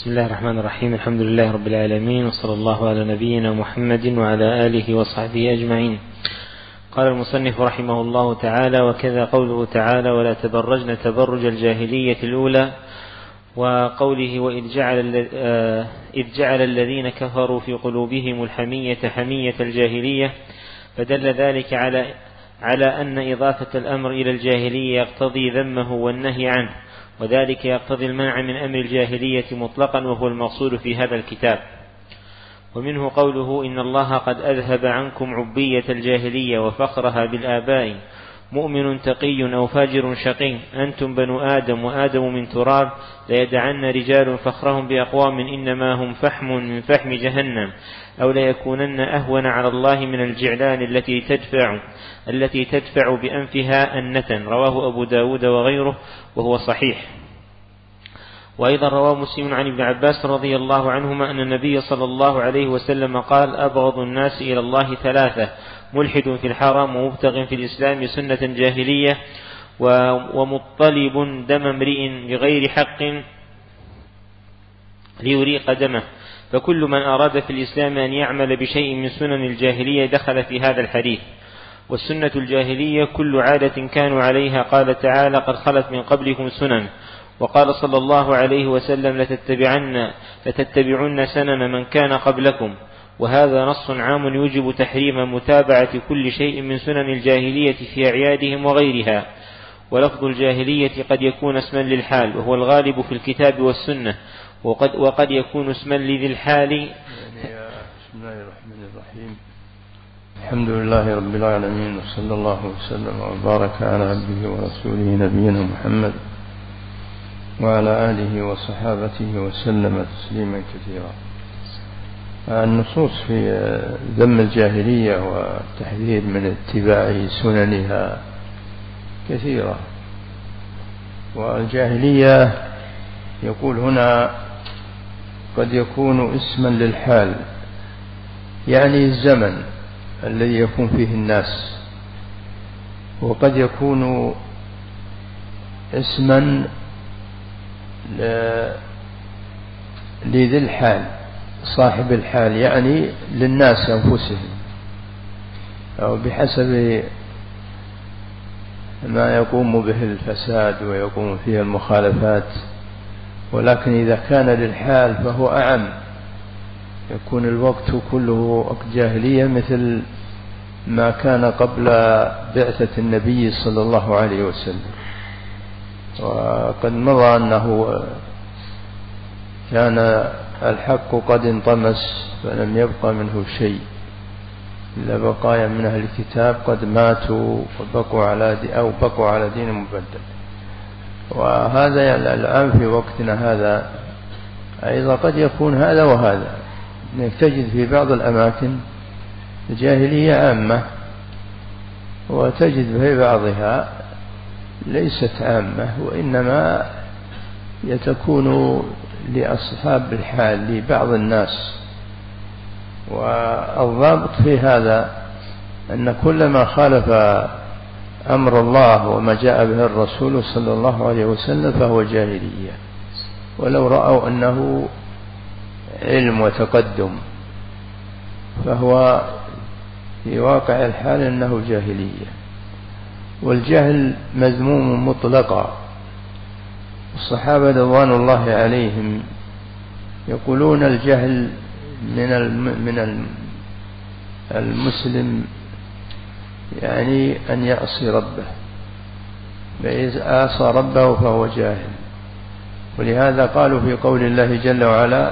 بسم الله الرحمن الرحيم. الحمد لله رب العالمين، وصلى الله على نبينا محمد وعلى آله وصحبه أجمعين. قال المصنف رحمه الله تعالى: وكذا قوله تعالى: ولا تبرجن تبرج الجاهلية الأولى، وقوله: إذ جعل الذين كفروا في قلوبهم الحمية حمية الجاهلية، فدل ذلك على أن إضافة الأمر إلى الجاهلية يقتضي ذمه والنهي عنه، وذلك يقتضي المنع من أمر الجاهلية مطلقا، وهو المقصود في هذا الكتاب. ومنه قوله: إن الله قد أذهب عنكم عبية الجاهلية وفخرها بالآباء، مؤمن تقي أو فاجر شقي، أنتم بنو آدم وآدم من تراب، ليدعن رجال فخرهم بأقوام إنما هم فحم من فحم جهنم، أو ليكونن أهون على الله من الجعلان التي تدفع بأنفها النتن. رواه أبو داود وغيره وهو صحيح. وأيضا رواه مسلم عن ابن عباس رضي الله عنهما أن النبي صلى الله عليه وسلم قال: أبغض الناس إلى الله ثلاثة: ملحد في الحرام، ومبتغ في الإسلام سنة جاهلية، ومطلب دم امرئ بغير حق ليريق دمه. فكل من أراد في الإسلام أن يعمل بشيء من سنن الجاهلية دخل في هذا الحديث. والسنة الجاهلية كل عادة كانوا عليها، قال تعالى: قد خلت من قبلكم سنن. وقال صلى الله عليه وسلم: لتتبعن سنن من كان قبلكم. وهذا نص عام يوجب تحريم متابعة كل شيء من سنن الجاهلية في أعيادهم وغيرها. ولفظ الجاهلية قد يكون اسما للحال، وهو الغالب في الكتاب والسنة، وقد يكون اسما لذي الحال. بسم الله الرحمن الرحيم. الحمد لله رب العالمين، وصلى الله وسلم وبارك على عبده ورسوله نبينا محمد وعلى آله وصحابته وسلم تسليما كثيرا. النصوص في ذم الجاهلية والتحذير من اتباع سننها كثيرة. والجاهلية يقول هنا قد يكون اسما للحال، يعني الزمن الذي يكون فيه الناس، وقد يكون اسما لذي الحال صاحب الحال، يعني للناس أنفسهم، أو بحسب ما يقوم به الفساد ويقوم فيه المخالفات. ولكن إذا كان للحال فهو أعم، يكون الوقت كله وقت جاهلية، مثل ما كان قبل بعثة النبي صلى الله عليه وسلم. وقد مضى أنه كان الحق قد انطمس، فلم يبقى منه شيء إلا بقايا من أهل الكتاب قد ماتوا وبقوا على دين مبدل. وهذا الآن في وقتنا هذا أيضا قد يكون هذا وهذا، تجد في بعض الأماكن الجاهلية عامة، وتجد في بعضها ليست عامة، وإنما يتكون لأصحاب الحال لبعض الناس. والضابط في هذا أن كل ما خالف أمر الله وما جاء به الرسول صلى الله عليه وسلم فهو جاهلية، ولو رأوا أنه علم وتقدم، فهو في واقع الحال أنه جاهلية. والجهل مذموم مطلقا. الصحابة رضوان الله عليهم يقولون: الجهل من المسلم يعني أن يعصي ربه، فإذا عصى ربه فهو جاهل. ولهذا قالوا في قول الله جل وعلا: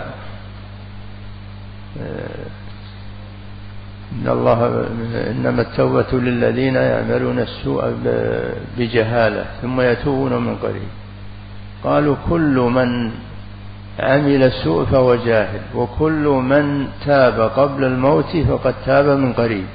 إنما التوبة للذين يعملون السوء بجهالة ثم يتوبون من قريب. قالوا: كل من عمل السوء فهو جاهل، وكل من تاب قبل الموت فقد تاب من قريب.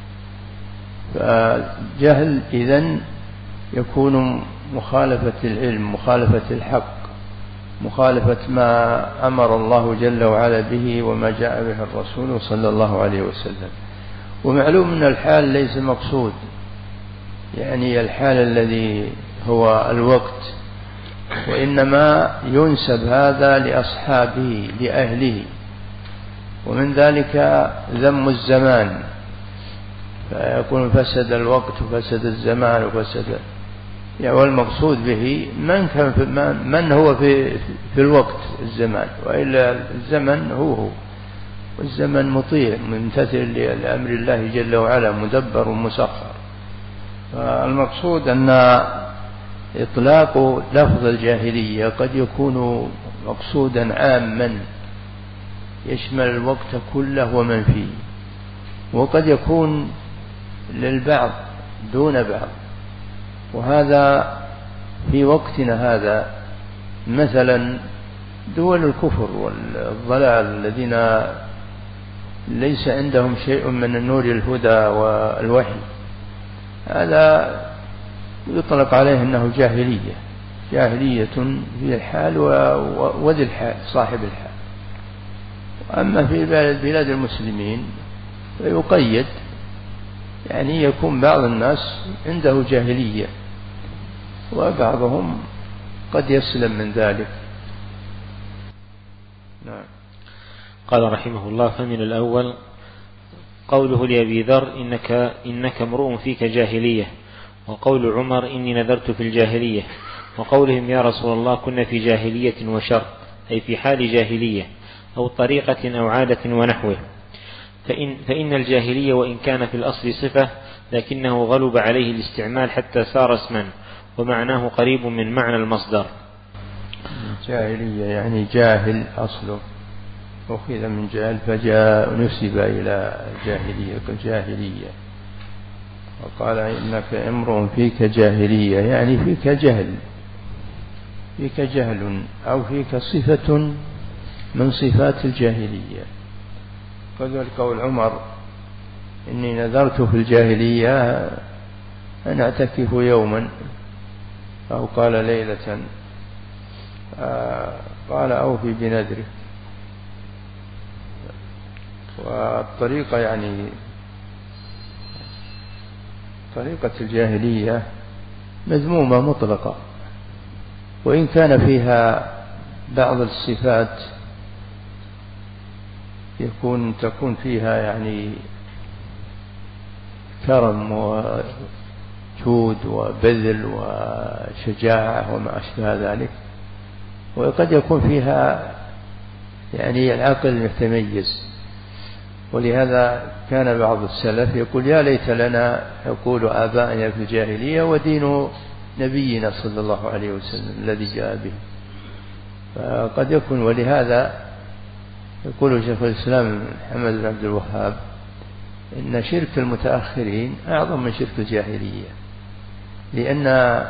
فالجهل إذن يكون مخالفة العلم، مخالفة الحق، مخالفة ما أمر الله جل وعلا به وما جاء به الرسول صلى الله عليه وسلم. ومعلوم أن الحال ليس مقصود، يعني الحال الذي هو الوقت وإنما ينسب هذا لأصحابه لأهله. ومن ذلك ذم الزمان، فيكون فسد الوقت وفسد الزمان وفسد، يعني والمقصود به من هو في الوقت الزمان، وإلا الزمن هو والزمن مطيع ممتثل لأمر الله جل وعلا مدبر ومسخر. فالمقصود أن إطلاق لفظ الجاهلية قد يكون مقصودا عاما يشمل الوقت كله ومن فيه، وقد يكون للبعض دون بعض. وهذا في وقتنا هذا مثلا دول الكفر والضلال الذين ليس عندهم شيء من النور الهدى والوحي، هذا يطلق عليه أنه جاهلية في الحال وذي الحال صاحب الحال. أما في بلاد المسلمين فيقيد، يعني يكون بعض الناس عنده جاهلية وبعضهم قد يسلم من ذلك. نعم. قال رحمه الله: فمن الأول قوله لأبي ذر إنك امرؤ فيك جاهلية، وقول عمر إني نذرت في الجاهلية، وقولهم يا رسول الله كنا في جاهلية وشر، أي في حال جاهلية أو طريقة أو عادة ونحوه. فإن الجاهلية وإن كان في الأصل صفة لكنه غلب عليه الاستعمال حتى صار اسما، ومعناه قريب من معنى المصدر. جاهلية يعني جاهل أصله، أخذ من جاهل فجاء نسب إلى جاهلية كجاهلية. وقال إنك امرؤ فيك جاهلية، يعني فيك جهل أو فيك صفة من صفات الجاهلية. كذلك قول عمر إني نذرت في الجاهلية أن أعتكف يوما، أو قال ليلة، قال أوفي بنذره. والطريقة يعني طريقة الجاهلية مذمومة مطلقة، وإن كان فيها بعض الصفات تكون فيها يعني كرم وجود وبذل وشجاعة وما أشبه ذلك، وقد يكون فيها يعني العقل يتميز. ولهذا كان بعض السلف يقول يا ليت لنا يقول آبائنا في الجاهلية ودين نبينا صلى الله عليه وسلم الذي جاء به. فقد يكون، ولهذا يقول شيخ الإسلام محمد بن عبد الوهاب إن شرك المتأخرين أعظم من شرك الجاهلية، لأن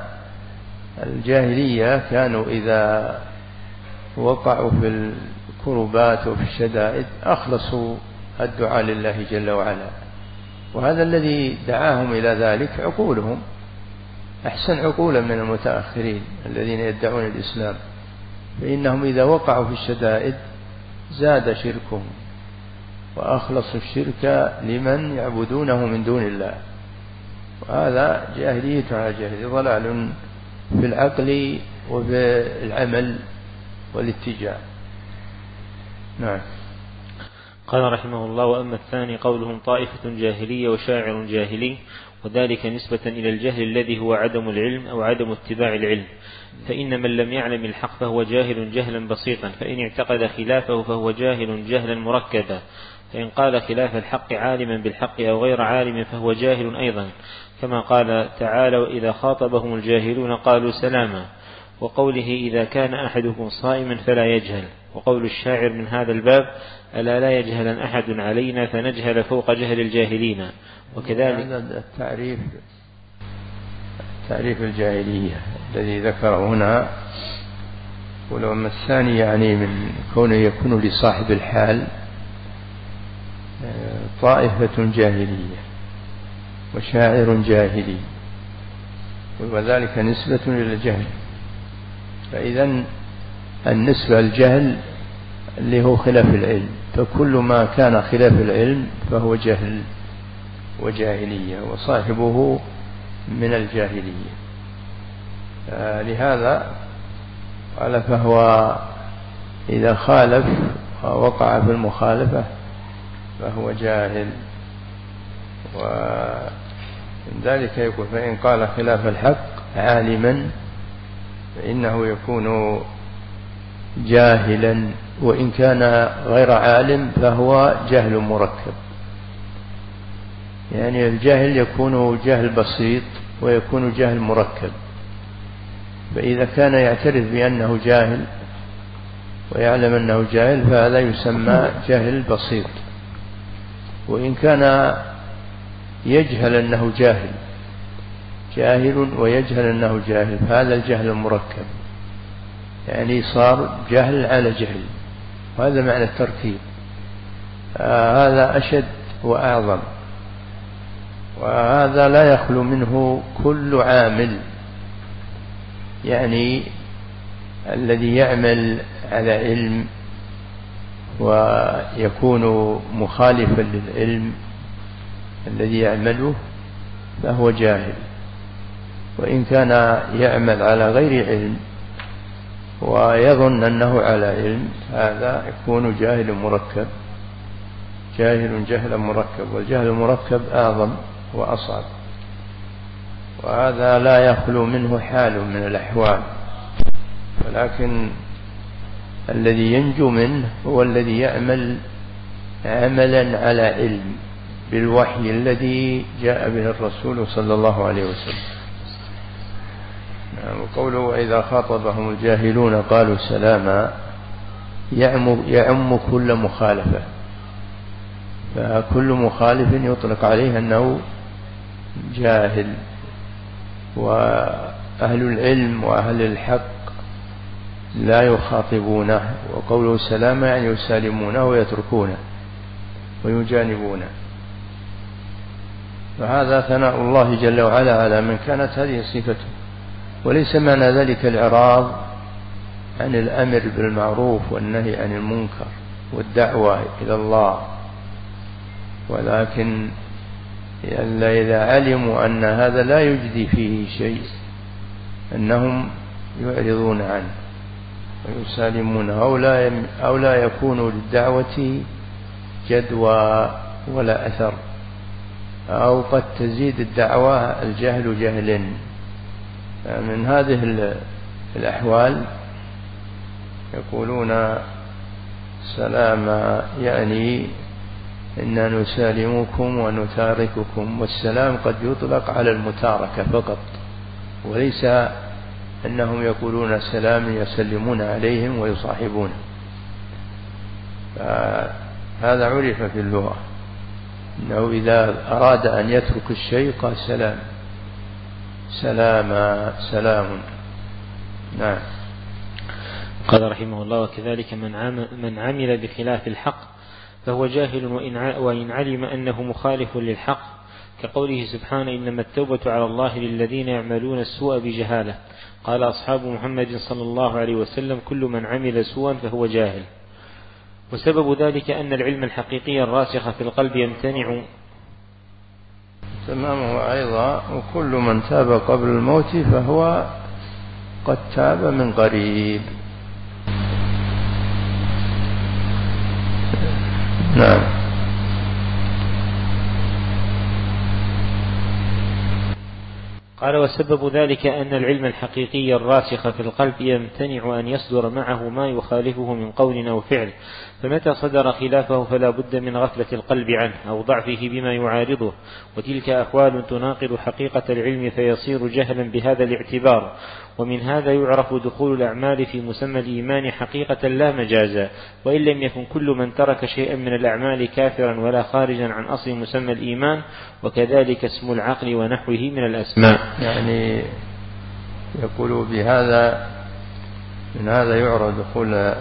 الجاهلية كانوا إذا وقعوا في الكربات وفي الشدائد أخلصوا الدعاء لله جل وعلا، وهذا الذي دعاهم إلى ذلك عقولهم أحسن عقولا من المتأخرين الذين يدعون الإسلام، فإنهم إذا وقعوا في الشدائد زاد شركهم وأخلصوا الشرك لمن يعبدونه من دون الله. وهذا جاهلية على جاهلية، ضلال في العقل وفي العمل والاتجاه. نعم. قال رحمه الله: وأما الثاني قولهم طائفة جاهلية وشاعر جاهلي، وذلك نسبة إلى الجهل الذي هو عدم العلم أو عدم اتباع العلم، فإن من لم يعلم الحق فهو جاهل جهلا بسيطا، فإن اعتقد خلافه فهو جاهل جهلا مركبا، فإن قال خلاف الحق عالما بالحق أو غير عالم فهو جاهل أيضا، كما قال تعالى: وإذا خاطبهم الجاهلون قالوا سلاما، وقوله: إذا كان أحدكم صائما فلا يجهل، وقول الشاعر من هذا الباب: ألا لا يجهلن أحد علينا فنجهل فوق جهل الجاهلين. وكذلك هذا تعريف الجاهلية الذي ذكره هنا. ولما الثاني يعني من كونه يكون لصاحب الحال طائفة جاهلية وشاعر جاهلي، وذلك نسبة إلى الجهل. فإذا النسبة الجهل اللي هو خلاف العلم، فكل ما كان خلاف العلم فهو جهل وجاهلية، وصاحبه من الجاهلية. لهذا قال فهو إذا خالف ووقع في المخالفة فهو جاهل. ومن ذلك يقول فإن قال خلاف الحق عالما فإنه يكون جاهلا، وإن كان غير عالم فهو جهل مركب. يعني الجهل يكون جهل بسيط ويكون جهل مركب. فإذا كان يعترف بأنه جاهل ويعلم أنه جاهل فهذا يسمى جهل بسيط. وإن كان يجهل أنه جاهل ويجهل أنه جاهل فهذا الجهل المركب، يعني صار جهل على جهل، وهذا معنى التركيب. هذا أشد وأعظم، وهذا لا يخلو منه كل عامل، يعني الذي يعمل على علم ويكون مخالفا للعلم الذي يعمله فهو جاهل. وإن كان يعمل على غير علم ويظن أنه على علم هذا يكون جاهل مركب، جهلا مركب. والجهل المركب أعظم وأصعب، وهذا لا يخلو منه حال من الأحوال. ولكن الذي ينجو منه هو الذي يعمل عملا على علم بالوحي الذي جاء به الرسول صلى الله عليه وسلم. وقوله وإذا خاطبهم الجاهلون قالوا سلاما يعم كل مخالفة، فكل مخالف يطلق عليه أنه جاهل. وأهل العلم وأهل الحق لا يخاطبونه، وقوله سلاما يعني يسالمونه ويتركونه ويجانبونه. فهذا ثناء الله جل وعلا على من كانت هذه صفته، وليس معنى ذلك الإعراض عن الأمر بالمعروف والنهي عن المنكر والدعوة إلى الله، ولكن إذا علموا أن هذا لا يجدي فيه شيء أنهم يعرضون عنه ويسالمون، أو لا يكون للدعوة جدوى ولا أثر، أو قد تزيد الدعوة الجهل جهلا. من هذه الأحوال يقولون سلاما يعني إنا نسالمكم ونتارككم، والسلام قد يطلق على المتاركة فقط، وليس أنهم يقولون سلام يسلمون عليهم ويصاحبون. هذا عرف في اللغة أنه إذا أراد أن يترك الشيء قال سلام. نعم. قال رحمه الله وكذلك من عمل بخلاف الحق فهو جاهل وإن علم أنه مخالف للحق، كقوله سبحانه إنما التوبة على الله للذين يعملون السوء بجهالة. قال أصحاب محمد صلى الله عليه وسلم كل من عمل سوءا فهو جاهل. وسبب ذلك أن العلم الحقيقي الراسخ في القلب يمتنع تمامه أيضا، وكل من تاب قبل الموت فهو قد تاب من قريب. نعم. قال وسبب ذلك أن العلم الحقيقي الراسخ في القلب يمتنع أن يصدر معه ما يخالفه من قول أو فعل، فمتى صدر خلافه فلا بد من غفلة القلب عنه أو ضعفه بما يعارضه، وتلك أحوال تناقض حقيقة العلم فيصير جهلا بهذا الاعتبار. ومن هذا يعرف دخول الأعمال في مسمى الإيمان حقيقة لا مجازا، وإن لم يكن كل من ترك شيئا من الأعمال كافرا ولا خارجا عن أصل مسمى الإيمان، وكذلك اسم العقل ونحوه من الأسماء. يعني يقول بهذا من هذا يعرف دخول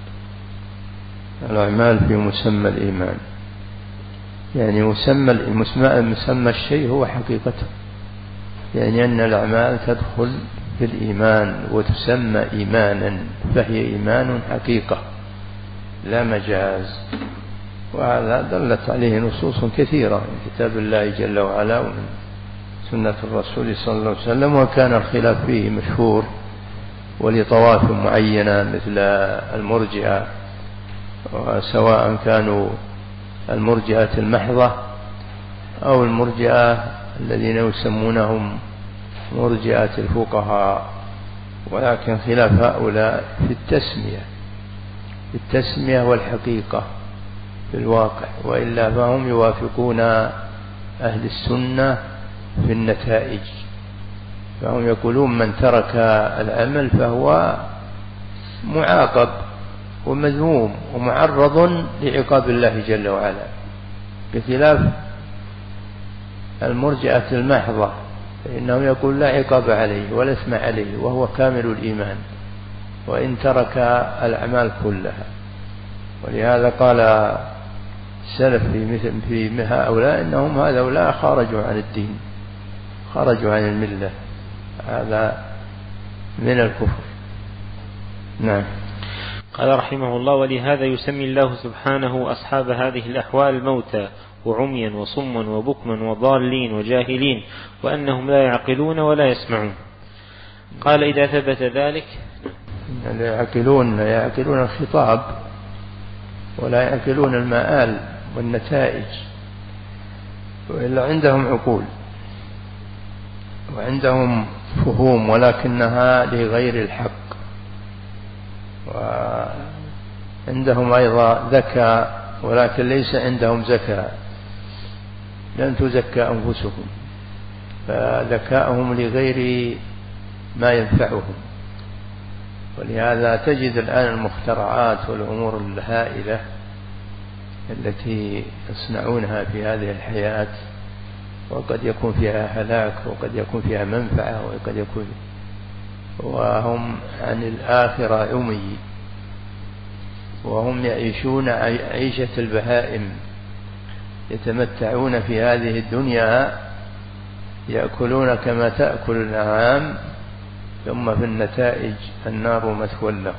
الأعمال في مسمى الإيمان، يعني مسمى الشيء هو حقيقته، يعني أن الأعمال تدخل في الإيمان وتسمى إيمانا، فهي إيمان حقيقة لا مجاز. وهذا دلت عليه نصوص كثيرة من كتاب الله جل وعلا ومن سنة الرسول صلى الله عليه وسلم، وكان الخلاف فيه مشهور ولطوائف معينة مثل المرجئة، سواء كانوا المرجئة المحضة أو المرجئة الذين يسمونهم مرجئة الفقهاء، ولكن خلاف هؤلاء في التسمية والحقيقة في الواقع، وإلا فهم يوافقون أهل السنة في النتائج، فهم يقولون من ترك العمل فهو معاقب ومذموم ومعرض لعقاب الله جل وعلا، بخلاف المرجئة المحضة فإنه يقول لا عقاب عليه ولا إثم عليه وهو كامل الإيمان وإن ترك الأعمال كلها. ولهذا قال السلف في هؤلاء إنهم هؤلاء خرجوا عن الدين، خرجوا عن الملة، هذا من الكفر. نعم. قال رحمه الله: ولهذا يسمي الله سبحانه أصحاب هذه الأحوال موتى وعميا وصما وبكما وضالين وجاهلين، وأنهم لا يعقلون ولا يسمعون. قال: إذا ثبت ذلك لا يعقلون الخطاب ولا يعقلون المآل والنتائج، وإلا عندهم عقول وعندهم فهوم ولكنها لغير الحق، وعندهم أيضا ذكاء ولكن ليس عندهم زكاة، لن تزكى أنفسهم، فذكاءهم لغير ما ينفعهم. ولهذا تجد الآن المخترعات والأمور الهائلة التي يصنعونها في هذه الحياة، وقد يكون فيها هلاك وقد يكون فيها منفعة وقد يكون، وهم عن الآخرة عمي، وهم يعيشون عيشة البهائم، يتمتعون في هذه الدنيا، يأكلون كما تأكل الأنعام، ثم في النتائج النار مثوى لهم،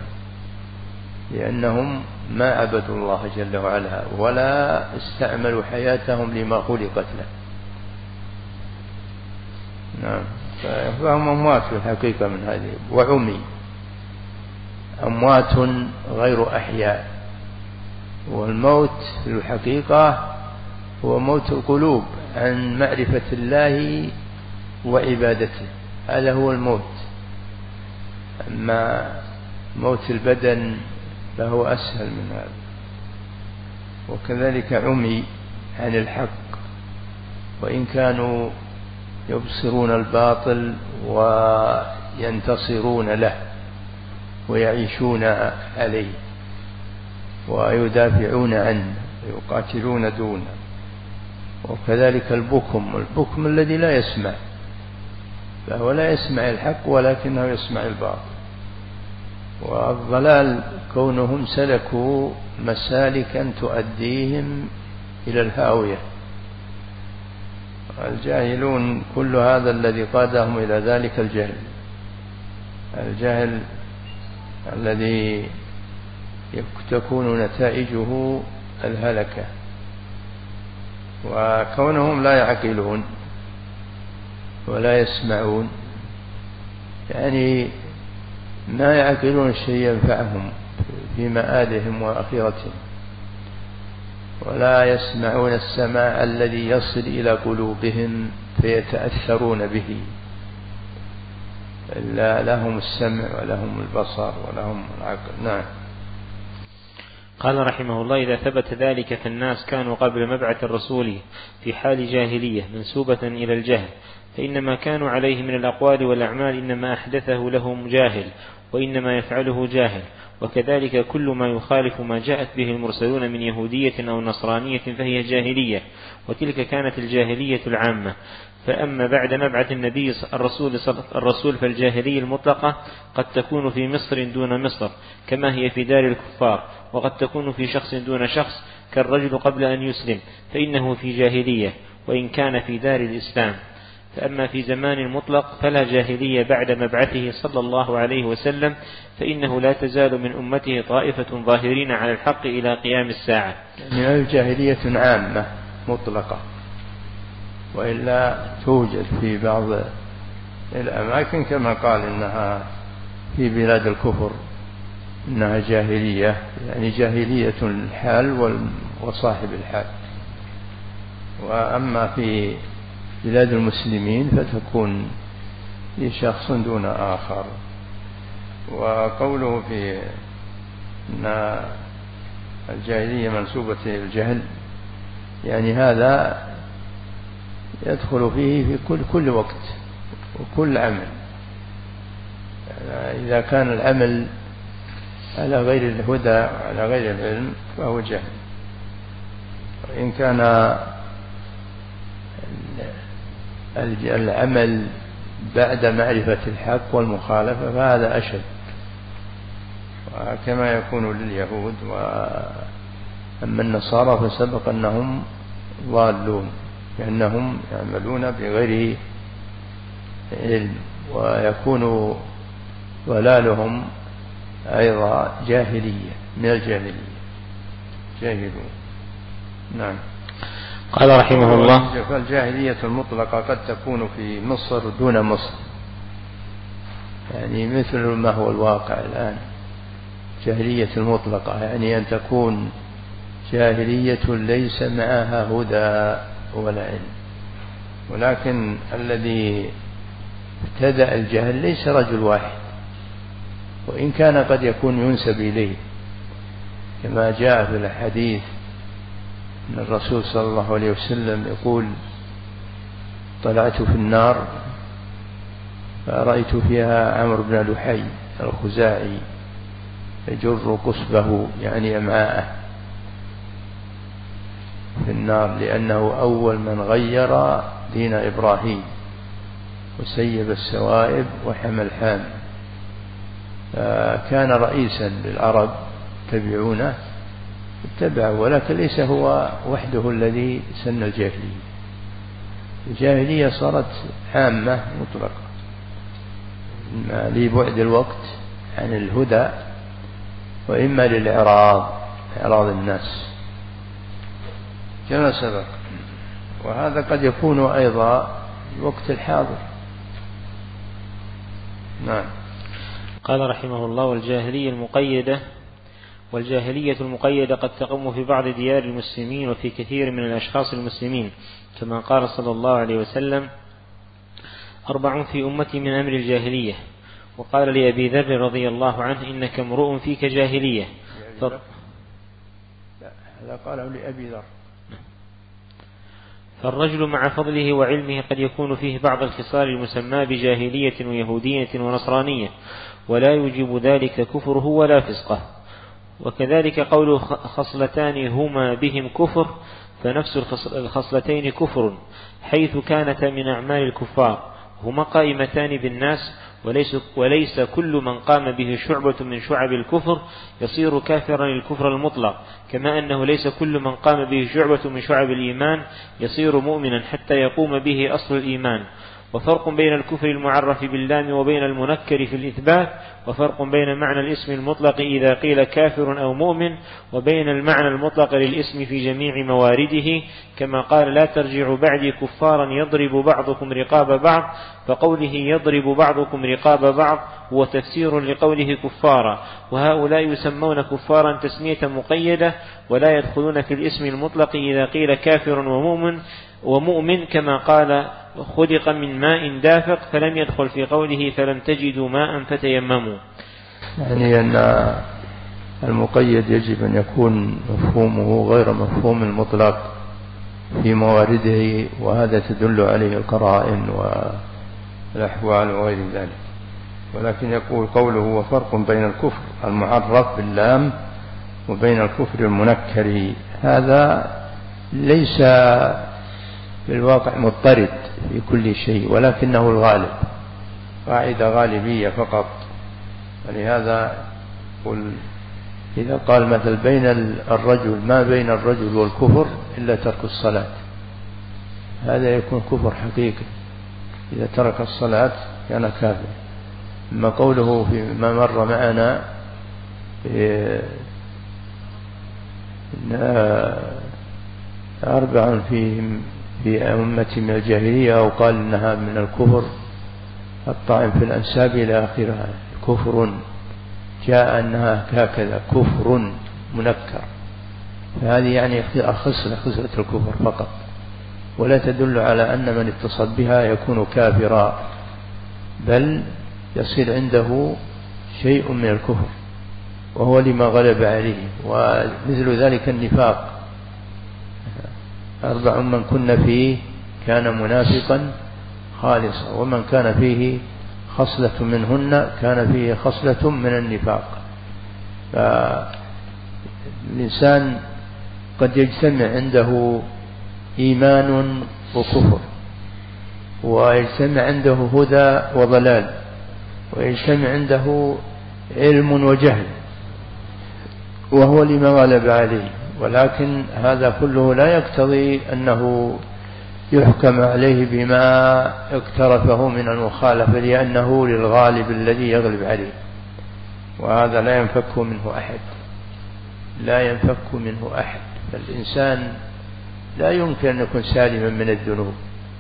لأنهم ما عبدوا الله جل وعلا ولا استعملوا حياتهم لما خلقت له. نعم. فهم أموات في الحقيقة من هذه، وعمي، أموات غير أحياء. والموت في الحقيقة هو موت القلوب عن معرفة الله وعبادته، هذا هو الموت. أما موت البدن فهو أسهل من هذا. وكذلك عمي عن الحق، وإن كانوا يبصرون الباطل وينتصرون له ويعيشون عليه ويدافعون عنه ويقاتلون دونه. وكذلك البكم الذي لا يسمع، فهو لا يسمع الحق ولكنه يسمع الباطل. والضلال كونهم سلكوا مسالكا تؤديهم إلى الهاوية. الجاهلون كل هذا الذي قادهم إلى ذلك الجهل الذي تكون نتائجه الهلكة. وكونهم لا يعقلون ولا يسمعون، يعني ما يعقلون الشيء ينفعهم في مآلهم وآخرتهم، ولا يسمعون السماع الذي يصل إلى قلوبهم فيتأثرون به، إلا لهم السمع ولهم البصر ولهم العقل. نعم. قال رحمه الله: إذا ثبت ذلك فالناس كانوا قبل مبعث الرسول في حال جاهلية منسوبة إلى الجهل، فإنما كانوا عليه من الأقوال والأعمال إنما أحدثه لهم جاهل وإنما يفعله جاهل. وكذلك كل ما يخالف ما جاءت به المرسلون من يهودية أو نصرانية فهي جاهلية، وتلك كانت الجاهلية العامة. فأما بعد مبعث النبي الرسول فالجاهلية المطلقة قد تكون في مصر دون مصر كما هي في دار الكفار، وقد تكون في شخص دون شخص كالرجل قبل أن يسلم فإنه في جاهلية وإن كان في دار الإسلام. فأما في زمان مطلق فلا جاهلية بعد مبعثه صلى الله عليه وسلم، فإنه لا تزال من أمته طائفة ظاهرين على الحق إلى قيام الساعة. يعني الجاهلية عامة مطلقة، وإلا توجد في بعض الأماكن كما قال إنها في بلاد الكفر إنها جاهلية، يعني جاهلية الحال وصاحب الحال. وأما في بلاد المسلمين فتكون لشخص دون آخر. وقوله في أن الجاهلية منسوبة للجهل، يعني هذا يدخل فيه في كل وقت وكل عمل. يعني إذا كان العمل على غير الهدى وعلى غير العلم فهو جهل، وإن كان العمل بعد معرفة الحق والمخالفة فهذا أشد، كما يكون لليهود. وأما النصارى فسبق أنهم ضالون لأنهم يعملون بغير علم، ويكون ضلالهم أيضا جاهلية من الجاهلية، جاهلون. نعم. قال رحمه الله: فالجاهلية المطلقة قد تكون في مصر دون مصر، يعني مثل ما هو الواقع الآن. جاهلية المطلقة يعني أن تكون جاهلية ليس معها هدى ولا علم، ولكن الذي ابتدأ الجهل ليس رجل واحد، وإن كان قد يكون ينسب إليه، كما جاء في الحديث أن الرسول صلى الله عليه وسلم يقول: طلعت في النار فرأيت فيها عمرو بن لحي الخزاعي يجر قصبه، يعني أمعاءه، في النار لأنه أول من غير دين إبراهيم وسيب السوائب وحمى الحام، كان رئيسا للعرب تبعونه اتبعه، ولكن ليس هو وحده الذي سن الجاهلية. الجاهلية صارت عامة مطلقة، إما لبعد الوقت عن الهدى وإما للإعراض الناس كما سبق. وهذا قد يكون أيضا الوقت الحاضر. نعم. قال رحمه الله: والجاهلية المقيدة قد تقوم في بعض ديار المسلمين وفي كثير من الأشخاص المسلمين، كما قال صلى الله عليه وسلم: 4 في أمتي من أمر الجاهلية. وقال لأبي ذر رضي الله عنه: إنك امرؤ فيك جاهلية. هذا قاله لأبي ذر. فالرجل مع فضله وعلمه قد يكون فيه بعض الخصال المسمى بجاهلية ويهودية ونصرانية، ولا يوجب ذلك كفره ولا فسقه. وكذلك قول خصلتان هما بهم كفر، فنفس الخصلتين كفر، حيث كانتا من أعمال الكفار، هما قائمتان بالناس، وليس كل من قام به شعبة من شعب الكفر يصير كافرا الكفر المطلق، كما أنه ليس كل من قام به شعبة من شعب الإيمان يصير مؤمنا حتى يقوم به أصل الإيمان. وفرق بين الكفر المعرف باللام وبين المنكر في الإثبات، وفرق بين معنى الاسم المطلق إذا قيل كافر أو مؤمن، وبين المعنى المطلق للاسم في جميع موارده، كما قال: لا ترجعوا بعدي كفارا يضرب بعضكم رقاب بعض، فقوله يضرب بعضكم رقاب بعض هو تفسير لقوله كفارا. وهؤلاء يسمون كفارا تسمية مقيدة، ولا يدخلون في الاسم المطلق إذا قيل كافر ومؤمن، كما قال: خلق من ماء دافق، فلم يدخل في قوله فلم تجدوا ماء فتيمموا. يعني أن المقيد يجب أن يكون مفهومه غير مفهوم المطلق في موارده، وهذا تدل عليه القرائن والأحوال وغير ذلك. ولكن يقول قوله: وفرق بين الكفر المعرف باللام وبين الكفر المنكر، هذا ليس في الواقع مضطرد في كل شيء، ولكنه الغالب، قاعدة غالبية فقط. ولهذا قل إذا قال مثل بين الرجل ما بين الرجل والكفر إلا ترك الصلاة، هذا يكون كفر حقيقي، إذا ترك الصلاة كان كافر. أما قوله فيما مر معنا 4 في أمتي من الجاهلية، أو قال إنها من الكفر الطاعن في الأنساب إلى آخرها، كفر، جاء أنها هكذا كفر منكر، فهذه يعني خصلة الكفر فقط، ولا تدل على أن من اتصل بها يكون كافرا، بل يصير عنده شيء من الكفر وهو لما غلب عليه. ومثل ذلك النفاق، 4 من كن فيه كان منافقا خالصا، ومن كان فيه خصلة منهن كان فيه خصلة من النفاق. فالإنسان قد يجتمع عنده إيمان وكفر، ويجتمع عنده هدى وضلال، ويجتمع عنده علم وجهل، وهو لما غلب عليه، ولكن هذا كله لا يقتضي أنه يحكم عليه بما اقترفه من المخالفة، لأنه للغالب الذي يغلب عليه، وهذا لا ينفك منه أحد، لا ينفك منه أحد. فالإنسان لا يمكن أن يكون سالما من الذنوب،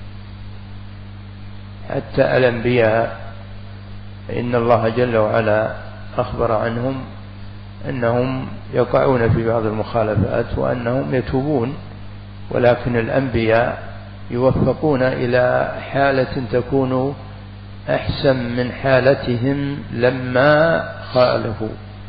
حتى الأنبياء إن الله جل وعلا أخبر عنهم أنهم يقعون في بعض المخالفات وأنهم يتوبون، ولكن الأنبياء يوفقون إلى حالة تكون أحسن من حالتهم لما خالفوا،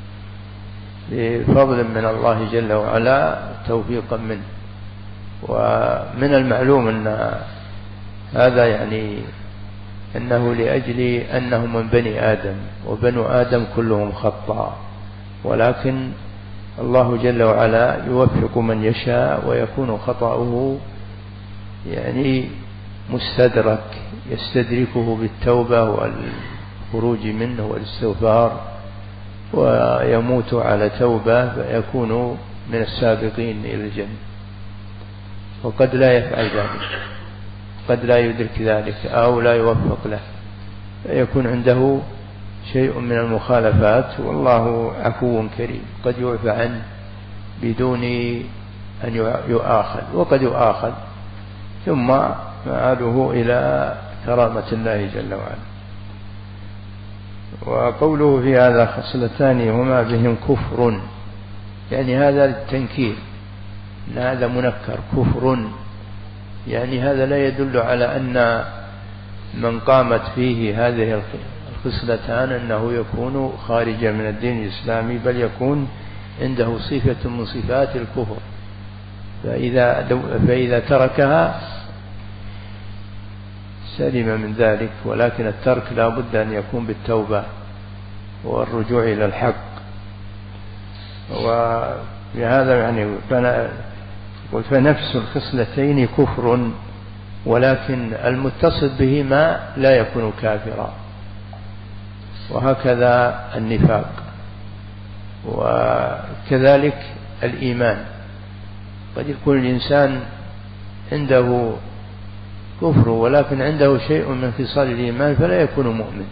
بفضل من الله جل وعلا توفيقا منه. ومن المعلوم أن هذا يعني أنه لأجل أنهم من بني آدم، وبنو آدم كلهم خطاء، ولكن الله جل وعلا يوفق من يشاء ويكون خطأه يعني مستدرك، يستدركه بالتوبة والخروج منه والاستغفار، ويموت على توبة فيكون من السابقين إلى الجنة. وقد لا يفعل ذلك، قد لا يدرك ذلك أو لا يوفق له، فيكون عنده شيء من المخالفات، والله عفو كريم، قد يعفى عنه بدون أن يؤاخذ، وقد يؤاخذ ثم مآله إلى كرامة الله جل وعلا. وقوله في هذا خصلتان هما بهم كفر، يعني هذا للتنكير، إن هذا منكر كفر، يعني هذا لا يدل على أن من قامت فيه هذه الخصلتان أنه يكون خارجا من الدين الإسلامي، بل يكون عنده صفة من صفات الكفر، فإذا تركها سلم من ذلك، ولكن الترك لا بد أن يكون بالتوبة والرجوع إلى الحق. وبهذا يعني فنفس الخصلتين كفر، ولكن المتصل بهما لا يكون كافرا، وهكذا النفاق، وكذلك الإيمان. قد يكون الإنسان عنده كفر ولكن عنده شيء من خصال الإيمان فلا يكون مؤمن.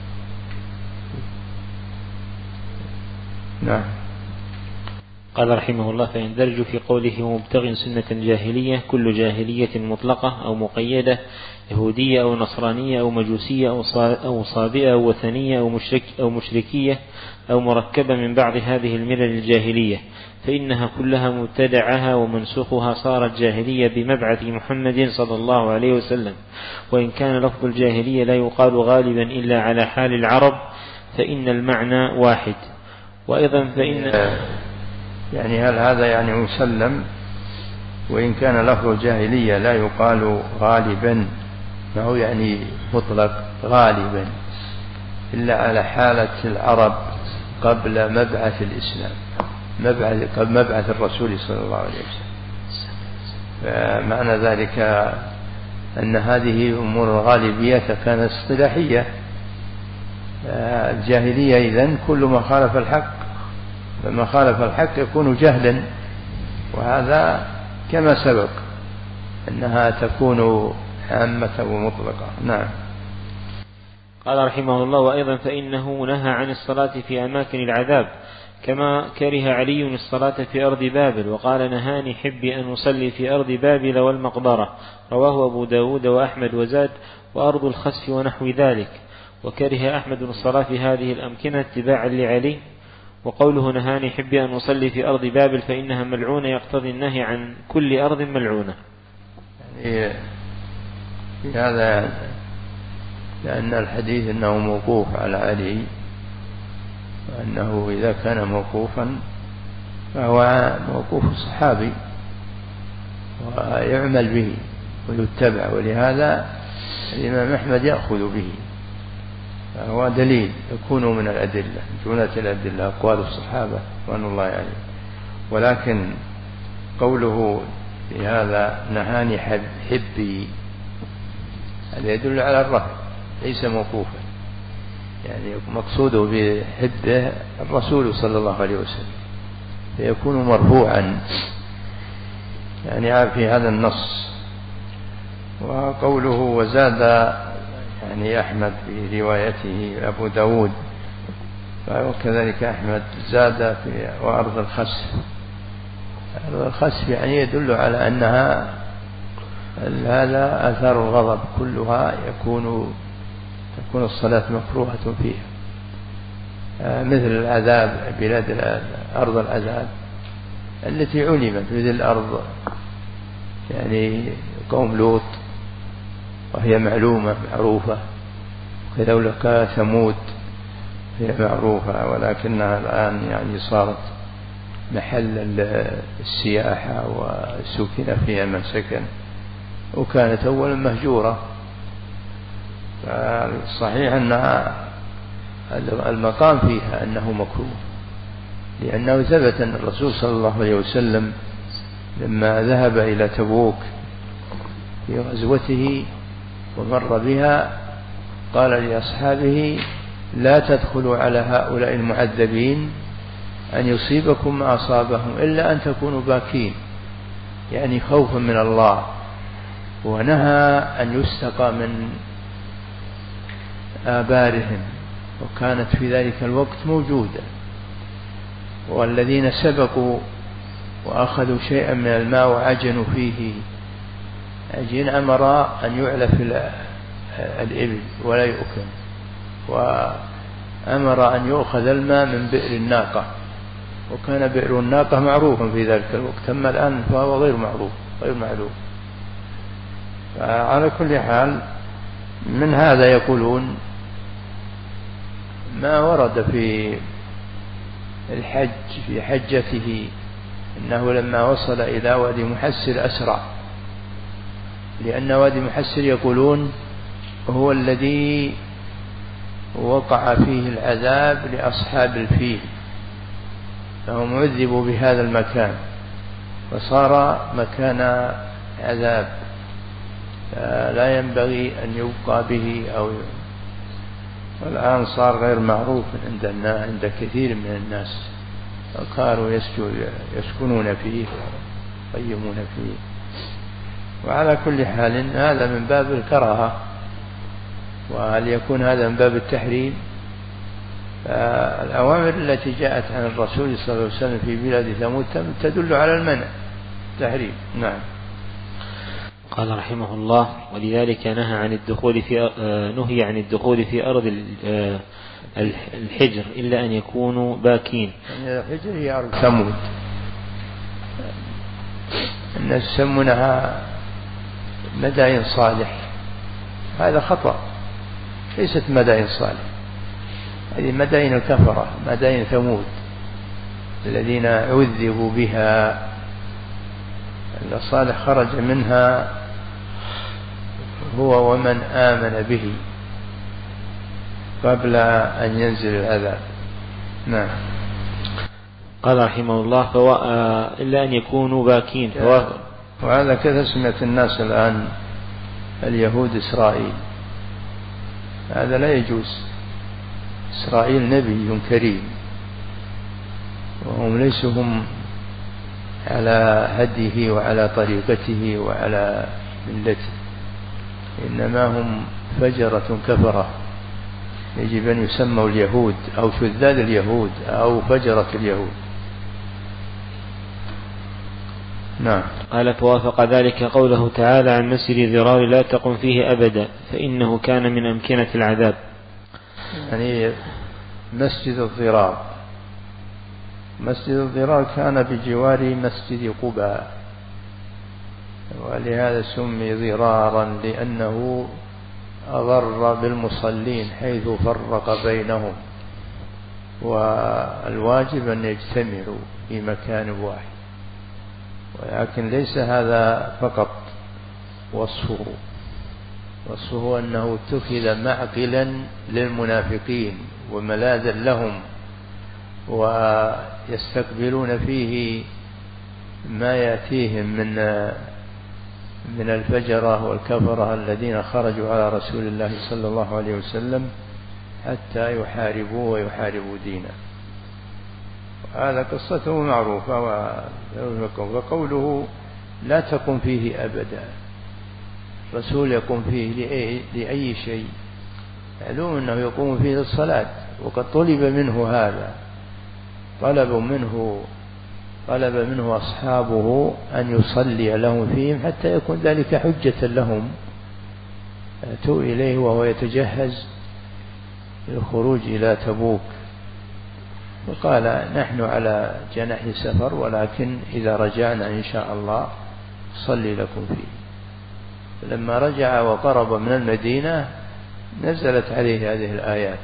نعم. قال رحمه الله: فيندرج في قوله مبتغ سنة جاهلية كل جاهلية مطلقة أو مقيدة، يهودية أو نصرانية أو مجوسية أو صابئة أو وثنية أو مشركية أو مركبة من بعض هذه الملل الجاهلية، فإنها كلها مبتدعها ومنسوخها صارت جاهلية بمبعث محمد صلى الله عليه وسلم. وإن كان لفظ الجاهلية لا يقال غالبا إلا على حال العرب، فإن المعنى واحد. وأيضا فإن يعني هل هذا يعني مسلم؟ وإن كان لفظ الجاهلية لا يقال غالبا، ما هو يعني مطلق غالبا إلا على حالة العرب قبل مبعث الإسلام، قبل مبعث الرسول صلى الله عليه وسلم. فمعنى ذلك أن هذه أمور الغالبية كانت اصطلاحية. الجاهلية إذن كل ما خالف الحق، فما خالف الحق يكون جهلا، وهذا كما سبق أنها تكون عامة ومطلقة. نعم. قال رحمه الله: وأيضا فإنه نهى عن الصلاة في أماكن العذاب، كما كره علي الصلاة في أرض بابل، وقال: نهاني حبي أن أصلي في أرض بابل والمقبرة، رواه أبو داود وأحمد وزاد: وأرض الخسف ونحو ذلك. وكره أحمد الصلاة في هذه الأمكنة اتباعا لعلي. وقوله نهاني حبي أن أصلي في أرض بابل فإنها ملعونة يقتضي النهي عن كل أرض ملعونة. يعني في هذا لأن الحديث أنه موقوف على علي، وأنه إذا كان موقوفا فهو موقوف الصحابي ويعمل به ويتبع، ولهذا الإمام أحمد يأخذ به، فهو دليل يكون من الأدلة، جملة الأدلة أقوال الصحابة رضوان الله عليهم. ولكن قوله في هذا نهاني حبي هذا يدل على الرفع ليس موقوفا، يعني مقصوده بحبه الرسول صلى الله عليه وسلم، فيكون مرفوعا يعني في هذا النص. وقوله وزاد يعني أحمد في روايته أبو داود، وكذلك أحمد زاد في وأرض الخسف. أرض الخسف يعني يدل على أنها هذا آثار الغضب كلها تكون الصلاة مكروهة فيها، مثل العذاب بلاد أرض العذاب التي علمت، مثل أرض يعني قوم لوط وهي معلومة معروفة، كذلك ثمود هي معروفة، ولكنها الآن يعني صارت محل السياحة وسكن فيها من سكن، وكانت أولا مهجورة. فالصحيح أن المقام فيها أنه مكروه، لأنه ثبت أن الرسول صلى الله عليه وسلم لما ذهب إلى تبوك في غزوته ومر بها قال لأصحابه لا تدخلوا على هؤلاء المعذبين أن يصيبكم ما أصابهم إلا أن تكونوا باكين، يعني خوفا من الله. ونهى أن يستقى من آبارهم، وكانت في ذلك الوقت موجودة، والذين سبقوا وأخذوا شيئا من الماء وعجنوا فيه عجين أمر أن يعلف الإبل ولا يؤكل، وأمر أن يؤخذ الماء من بئر الناقة، وكان بئر الناقة معروفا في ذلك الوقت، أما الآن فهو غير معروف غير معلوم. فعلى كل حال من هذا يقولون ما ورد في الحج في حجته إنه لما وصل إلى وادي محسر أسرع، لأن وادي محسر يقولون هو الذي وقع فيه العذاب لأصحاب الفيل، فهم عذبوا بهذا المكان فصار مكان عذاب، لا ينبغي أن يبقى به والآن صار غير معروف عند كثير من الناس، وكانوا يسكنون فيه ويقيمون فيه. وعلى كل حال هذا من باب الكراهة، وهل يكون هذا من باب التحريم؟ الأوامر التي جاءت عن الرسول صلى الله عليه وسلم في بلاد ثمود تدل على المنع التحريم. نعم. قال رحمه الله ولذلك نهي عن الدخول في أرض الحجر إلا أن يكونوا باكين. الحجر هي أرض ثمود، الناس يسمونها مدائن صالح، هذا خطأ، ليست مدائن صالح، هذه مدائن الكفرة، مدائن ثمود الذين عذبوا بها. صالح خرج منها هو ومن آمن به قبل أن ينزل العذاب. نعم. قال رحمه الله إلا أن يكونوا باكين. وهذا كتسمية الناس الآن اليهود إسرائيل، هذا لا يجوز. إسرائيل نبي كريم، وهم ليسوا هم على هديه وعلى طريقته وعلى ملته، إنما هم فجرة كفرة، يجب أن يسموا اليهود أو شذاذ اليهود أو فجرة اليهود. نعم. قال فوافق ذلك قوله تعالى عن مسجد ضرار لا تقم فيه أبدا فإنه كان من أمكنة العذاب. يعني مسجد الضرار. مسجد الضرار كان بجوار مسجد قباء، ولهذا سمي ضرارا لأنه أضر بالمصلين حيث فرق بينهم، والواجب أن يجتمعوا في مكان واحد. ولكن ليس هذا فقط وصفه أنه اتخذ معقلا للمنافقين وملاذا لهم، ويستقبلون فيه ما يأتيهم من الفجرة والكفرة الذين خرجوا على رسول الله صلى الله عليه وسلم حتى يحاربوه ويحاربوا دينه. هذا قصته معروفة. وقوله لا تقم فيه أبدا، الرسول يقوم فيه لأي شيء، معلوم أنه يقوم فيه للصلاة، وقد طلب منه هذا، طلب منه أصحابه أن يصلي لهم فيهم حتى يكون ذلك حجة لهم. أتوا إليه وهو يتجهز للخروج إلى تبوك، وقال نحن على جناح سفر، ولكن إذا رجعنا إن شاء الله صلي لكم فيه. فلما رجع وقرب من المدينة نزلت عليه هذه الآيات: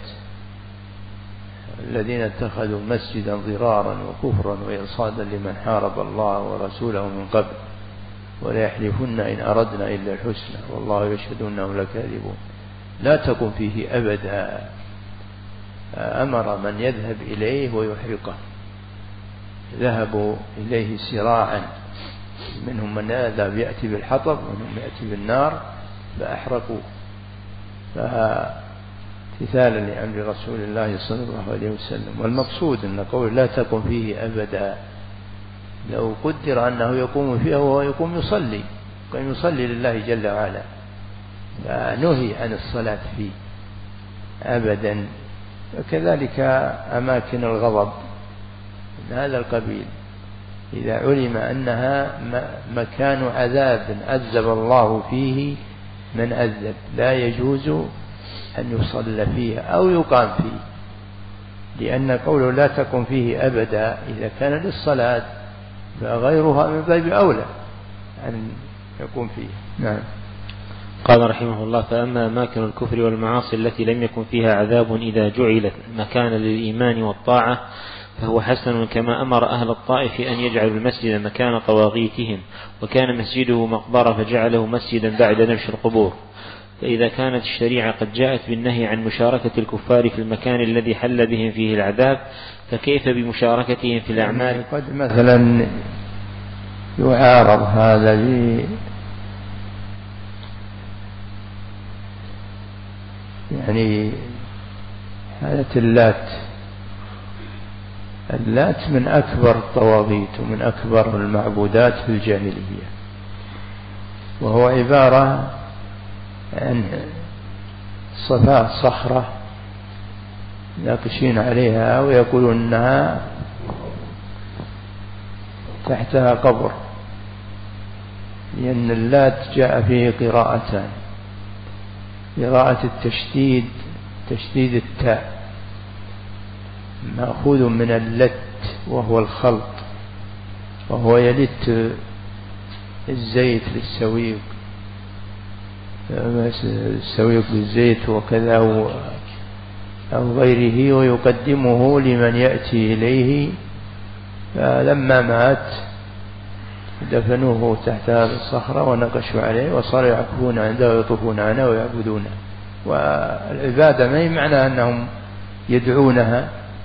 الذين اتخذوا مسجدا ضرارا وكفرا وإرصادا لمن حارب الله ورسوله من قبل وليحلفن إن أردنا إلا الحسنى والله يشهد أنهم لكاذبون. لا تقم فيه أبدا. أمر من يذهب إليه ويحرقه، ذهبوا إليه سراعا، منهم من يذهب يأتي بالحطب ومنهم يأتي بالنار فأحرقوا، امتثالا لأمر رسول الله صلى الله عليه وسلم. والمقصود أن قول لا تقم فيه أبدا لو قدر أنه يقوم فيه وهو يقوم يصلي، كان يصلي لله جل وعلا، فنهي عن الصلاة فيه أبدا. وكذلك أماكن الغضب من هذا القبيل، إذا علم أنها مكان عذاب عذب الله فيه من عذب، لا يجوز أن يصلى فيها أو يقام فيه، لأن قوله لا تقم فيه أبدا إذا كان للصلاة فغيرها من باب أولى أن يقوم فيه. نعم. قال رحمه الله: فأما أماكن الكفر والمعاصي التي لم يكن فيها عذاب إذا جعلت مكانا للإيمان والطاعة فهو حسن، كما أمر أهل الطائف أن يجعلوا المسجد مكان طواغيتهم، وكان مسجده مقبرة فجعله مسجدا بعد نبش القبور. فإذا كانت الشريعة قد جاءت بالنهي عن مشاركة الكفار في المكان الذي حل بهم فيه العذاب، فكيف بمشاركتهم في الأعمال؟ قد مثلا يعارض هذا يعني حالة اللات من أكبر الطواغيت ومن أكبر المعبودات في الجاهلية، وهو عبارة عن صخرة ناقشين عليها ويقولون أنها تحتها قبر، لأن اللات جاء فيه قراءتان: قراءة التشديد، تشديد التاء، مأخوذ من اللت وهو الخلط، وهو يلت الزيت للسويق، السويق بالزيت وكذا أو غيره، ويقدمه لمن يأتي إليه. فلما مات دفنوه تحت هذه الصخرة ونقشوا عليه، وصاروا يعكفون عنده ويطوفون عنه ويعبدونه. والعبادة ما هي معنى أنهم يدعونها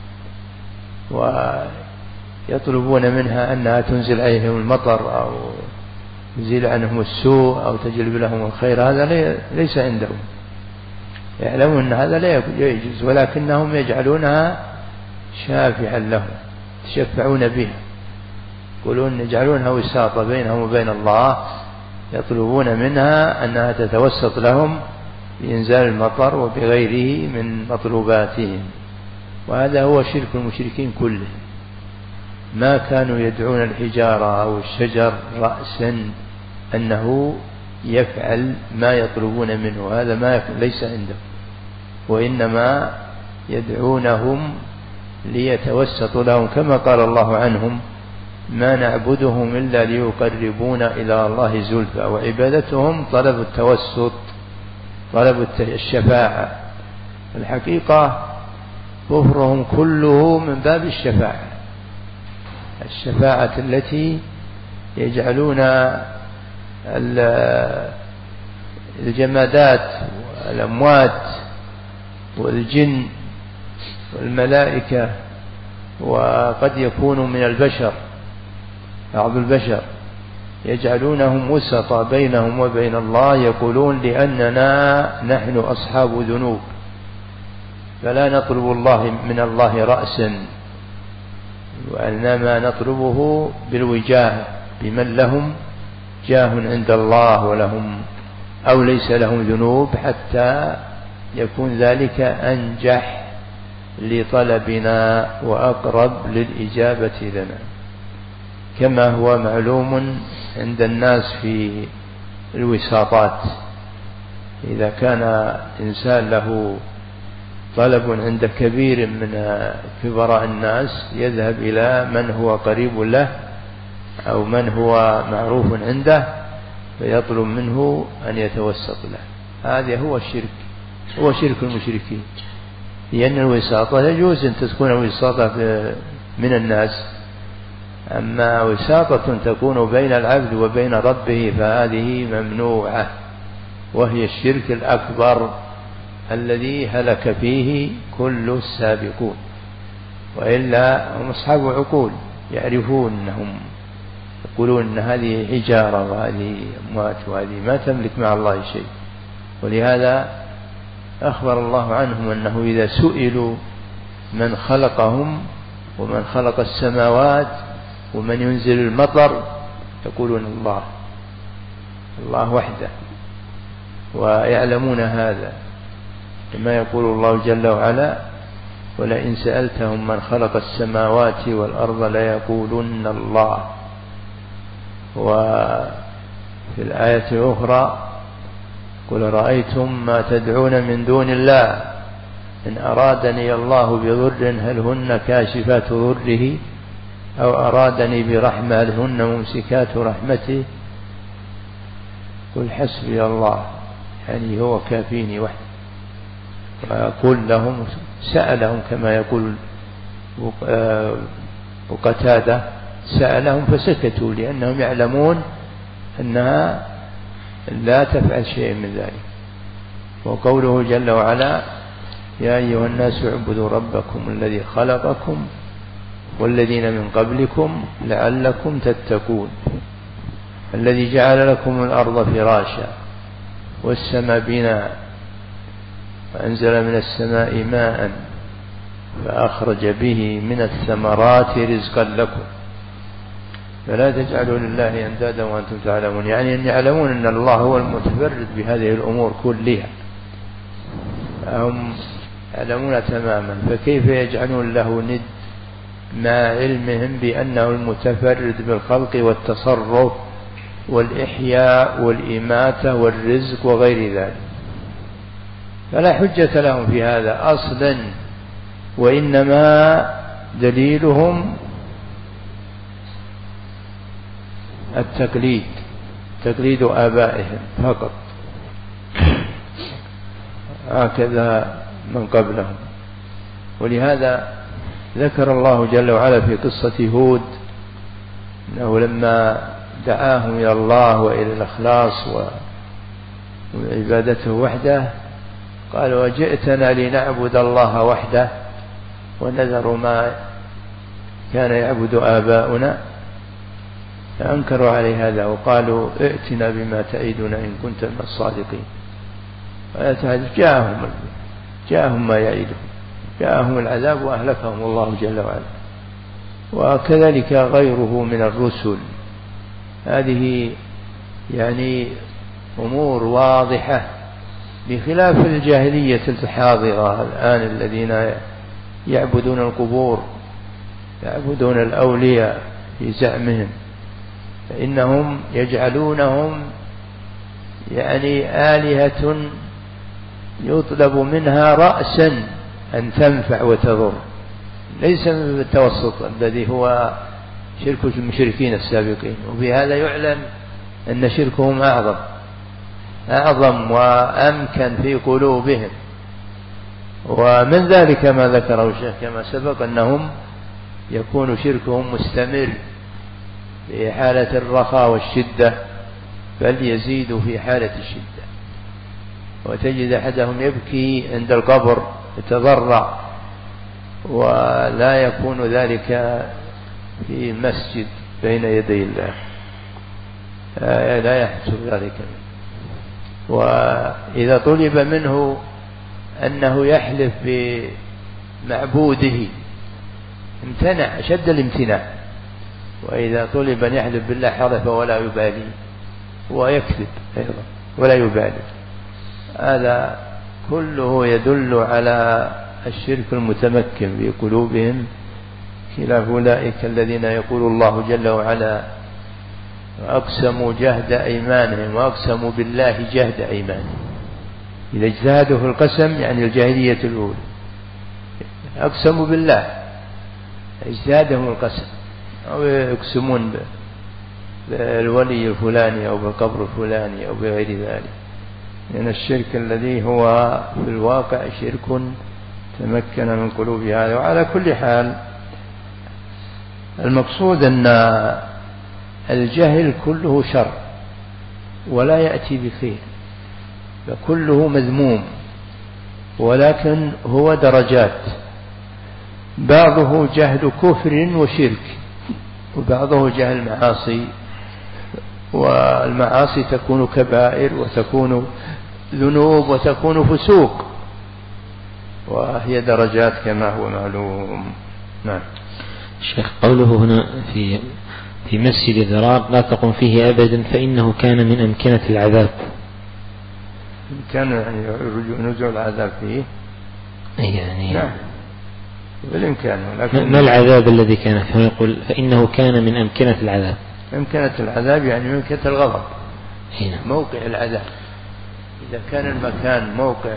ويطلبون منها أنها تنزل عليهم المطر أو تزيل عنهم السوء أو تجلب لهم الخير، هذا ليس عندهم، يعلمون أن هذا لا يجوز، ولكنهم يجعلونها شافعا لهم، يتشفعون بها، يقولون يجعلونها وساطة بينهم وبين الله، يطلبون منها أنها تتوسط لهم بإنزال المطر وبغيره من مطلوباتهم. وهذا هو شرك المشركين كله، ما كانوا يدعون الحجارة أو الشجر رأسا أنه يفعل ما يطلبون منه، هذا ما ليس عندهم، وإنما يدعونهم ليتوسطوا لهم، كما قال الله عنهم: ما نعبدهم إلا ليقربونا إلى الله زلفى. وعبادتهم طلب التوسط، طلب الشفاعة. الحقيقة كفرهم كله من باب الشفاعة التي يجعلون الجمادات والأموات والجن والملائكة، وقد يكون من البشر بعض البشر، يجعلونهم وسطا بينهم وبين الله، يقولون: لأننا نحن أصحاب ذنوب فلا نطلب الله من الله رأسا، وإنما نطلبه بالوجاه بمن لهم جاه عند الله ولهم أو ليس لهم ذنوب، حتى يكون ذلك أنجح لطلبنا وأقرب للإجابة لنا، كما هو معلوم عند الناس في الوساطات. إذا كان إنسان له طلب عند كبير من كبراء الناس، يذهب إلى من هو قريب له أو من هو معروف عنده فيطلب منه أن يتوسط له. هذا هو الشرك، هو شرك المشركين، لأن الوساطة يجوز أن تكون وساطة من الناس، أما وساطة تكون بين العبد وبين ربه فهذه ممنوعة، وهي الشرك الأكبر الذي هلك فيه كل السابقون. وإلا هم أصحاب عقول يعرفون أنهم يقولون أن هذه حجارة وهذه أموات وهذه ما تملك مع الله شيء. ولهذا أخبر الله عنهم أنه إذا سئلوا من خلقهم ومن خلق السماوات ومن ينزل المطر يقولون الله وحده، ويعلمون هذا، كما يقول الله جل وعلا: ولئن سألتهم من خلق السماوات والأرض ليقولن الله. وفي الآية الأخرى: قل رأيتم ما تدعون من دون الله إن أرادني الله بضر هل هن كاشفات ضره أو أرادني برحمة هل هن ممسكات رحمته قل حسبي الله، يعني هو كافيني وحده. ويقول لهم سألهم كما يقول وقتادة سألهم فسكتوا، لأنهم يعلمون أنها لا تفعل شيء من ذلك. وقوله جل وعلا: يا أيها الناس اعبدوا ربكم الذي خلقكم والذين من قبلكم لعلكم تتقون الذي جعل لكم الأرض فراشا والسماء بناء وأنزل من السماء ماء فأخرج به من الثمرات رزقا لكم فلا تجعلوا لله أندادا وأنتم تعلمون، يعني أن يعلمون أن الله هو المتفرد بهذه الأمور كلها، هم يعلمون تماما، فكيف يجعلون له ند مع علمهم بأنه المتفرد بالخلق والتصرف والإحياء والإماتة والرزق وغير ذلك؟ فلا حجة لهم في هذا أصلا، وإنما دليلهم التقليد، تقليد آبائهم فقط، هكذا من قبلهم. ولهذا ذكر الله جل وعلا في قصة هود أنه لما دعاهم إلى الله وإلى الإخلاص وعبادته وحده قال: وجئتنا لنعبد الله وحده ونذر ما كان يعبد آباؤنا، فأنكروا عليه هذا وقالوا: ائتنا بما تعيدنا إن كنت من الصادقين. جاءهم ما يعيدهم، جاءهم العذاب وأهلكهم الله جل وعلا. وكذلك غيره من الرسل. هذه يعني أمور واضحة، بخلاف الجاهلية الحاضرة الآن الذين يعبدون القبور، يعبدون الأولياء في زعمهم، فإنهم يجعلونهم يعني آلهة يطلب منها رأسا أن تنفع وتضر، ليس التوسط الذي هو شرك المشركين السابقين. وبهذا يعلم أن شركهم أعظم وأمكن في قلوبهم. ومن ذلك ما ذكره الشيخ كما سبق أنهم يكون شركهم مستمر في حالة الرخاء والشدة، بل يزيد في حالة الشدة. وتجد أحدهم يبكي عند القبر يتضرع، ولا يكون ذلك في مسجد بين يدي الله، لا يحصل ذلك. وإذا طلب منه أنه يحلف بمعبوده امتنع شد الامتناع، وإذا طلب أن يحلف بالله حلف ولا يبالي، ويكذب أيضا ولا يبالي. هذا كله يدل على الشرك المتمكن في قلوبهم، خلاف أولئك الذين يقول الله جل وعلا: وأقسموا جهد أيمانهم وأقسموا بالله جهد أيمانهم. إذا اجتهدوا في القسم يعني الجاهلية الأولى، أقسموا بالله اجتهادهم القسم، أو يقسمون بالولي الفلاني أو بالقبر الفلاني أو بغير ذلك، لأن الشرك الذي هو في الواقع شرك تمكن من قلوب هذا. وعلى كل حال المقصود أن الجهل كله شر ولا يأتي بخير، فكله مذموم، ولكن هو درجات، بعضه جهل كفر وشرك، وبعضه جهل معاصي، والمعاصي تكون كبائر وتكون ذنوب وتكون فسوق، وهي درجات كما هو معلوم. نعم. الشيخ قوله هنا في مسجد الضرار لا تقم فيه أبدا فإنه كان من أمكنة العذاب، كان يعني نزول العذاب فيه يعني نعم بالإمكان. ما العذاب الذي كان فيه؟ يقول فإنه كان من أمكنة العذاب. أمكنة العذاب يعني أمكنة الغضب، هنا موقع العذاب. إذا كان المكان موقع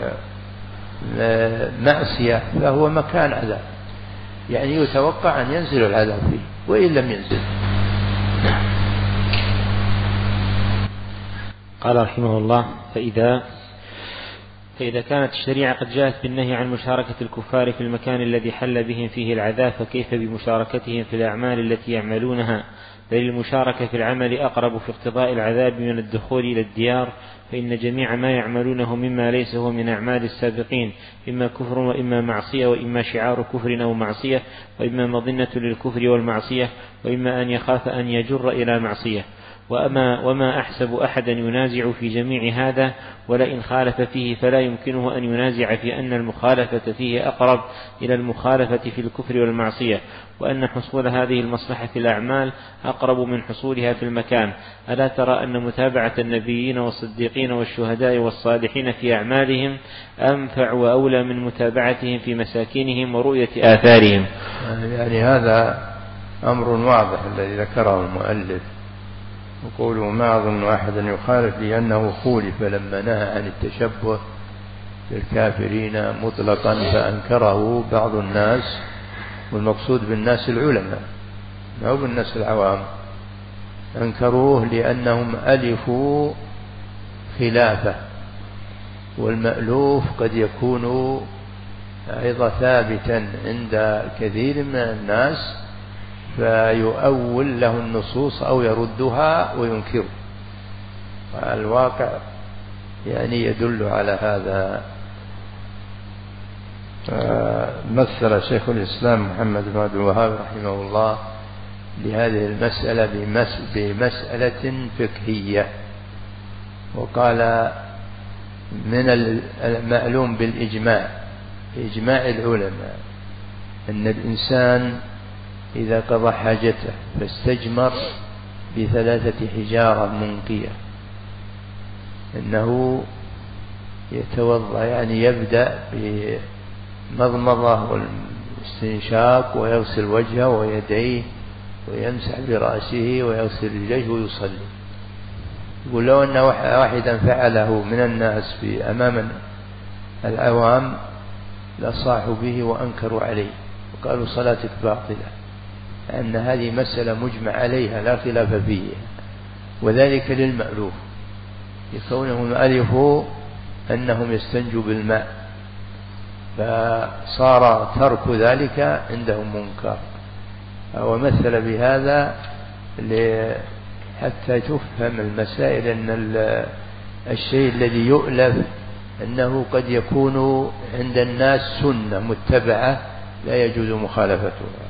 معصية فهو مكان عذاب، يعني يتوقع أن ينزل العذاب فيه وإن لم ينزل. قال رحمه الله: فإذا كانت الشريعة قد جاءت بالنهي عن مشاركة الكفار في المكان الذي حل بهم فيه العذاب، فكيف بمشاركتهم في الأعمال التي يعملونها؟ بل المشاركة في العمل أقرب في اقتضاء العذاب من الدخول إلى الديار، فإن جميع ما يعملونه مما ليس هو من أعمال السابقين إما كفر وإما معصية، وإما شعار كفر أو معصية، وإما مظنة للكفر والمعصية، وإما أن يخاف أن يجر إلى معصية. وما أحسب أحدا ينازع في جميع هذا، ولئن خالف فيه فلا يمكنه أن ينازع في أن المخالفة فيه أقرب إلى المخالفة في الكفر والمعصية، وأن حصول هذه المصلحة في الأعمال أقرب من حصولها في المكان. ألا ترى أن متابعة النبيين والصديقين والشهداء والصالحين في أعمالهم أنفع وأولى من متابعتهم في مساكنهم ورؤية آثارهم؟ يعني هذا أمر واضح الذي ذكره المؤلف، وقوله: ما أظن أحدا يخالف لأنه خولف لما نهى عن التشبه بالكافرين مطلقا فأنكره بعض الناس، والمقصود بالناس العلماء أو بالناس العوام، أنكروه لأنهم ألفوا خلافه، والمألوف قد يكون أيضا ثابتا عند كثير من الناس فيؤول له النصوص أو يردها وينكر. الواقع يعني يدل على هذا. مثل شيخ الإسلام محمد بن عبد الوهاب رحمه الله لهذه المسألة بمسألة فقهية، وقال: من المعلوم بالإجماع، إجماع العلماء، أن الإنسان إذا قضى حاجته فاستجمر ب3 حجارة منقية إنه يتوضأ، يعني يبدأ بمضمضة والاستنشاق ويغسل وجهه ويديه ويمسح برأسه ويغسل رجليه ويصلي. يقول: لو أن واحدا فعله من الناس في أمام العوام لصاحوا به وأنكروا عليه وقالوا صلاتك باطلة، لأن هذه مسألة مجمع عليها لا خلاف فيها، وذلك للمألوف، لكونهم ألفوا أنهم يستنجوا بالماء، فصار ترك ذلك عندهم منكر. ومثل بهذا حتى تفهم المسائل أن الشيء الذي يؤلف أنه قد يكون عند الناس سنة متبعة لا يجوز مخالفتها.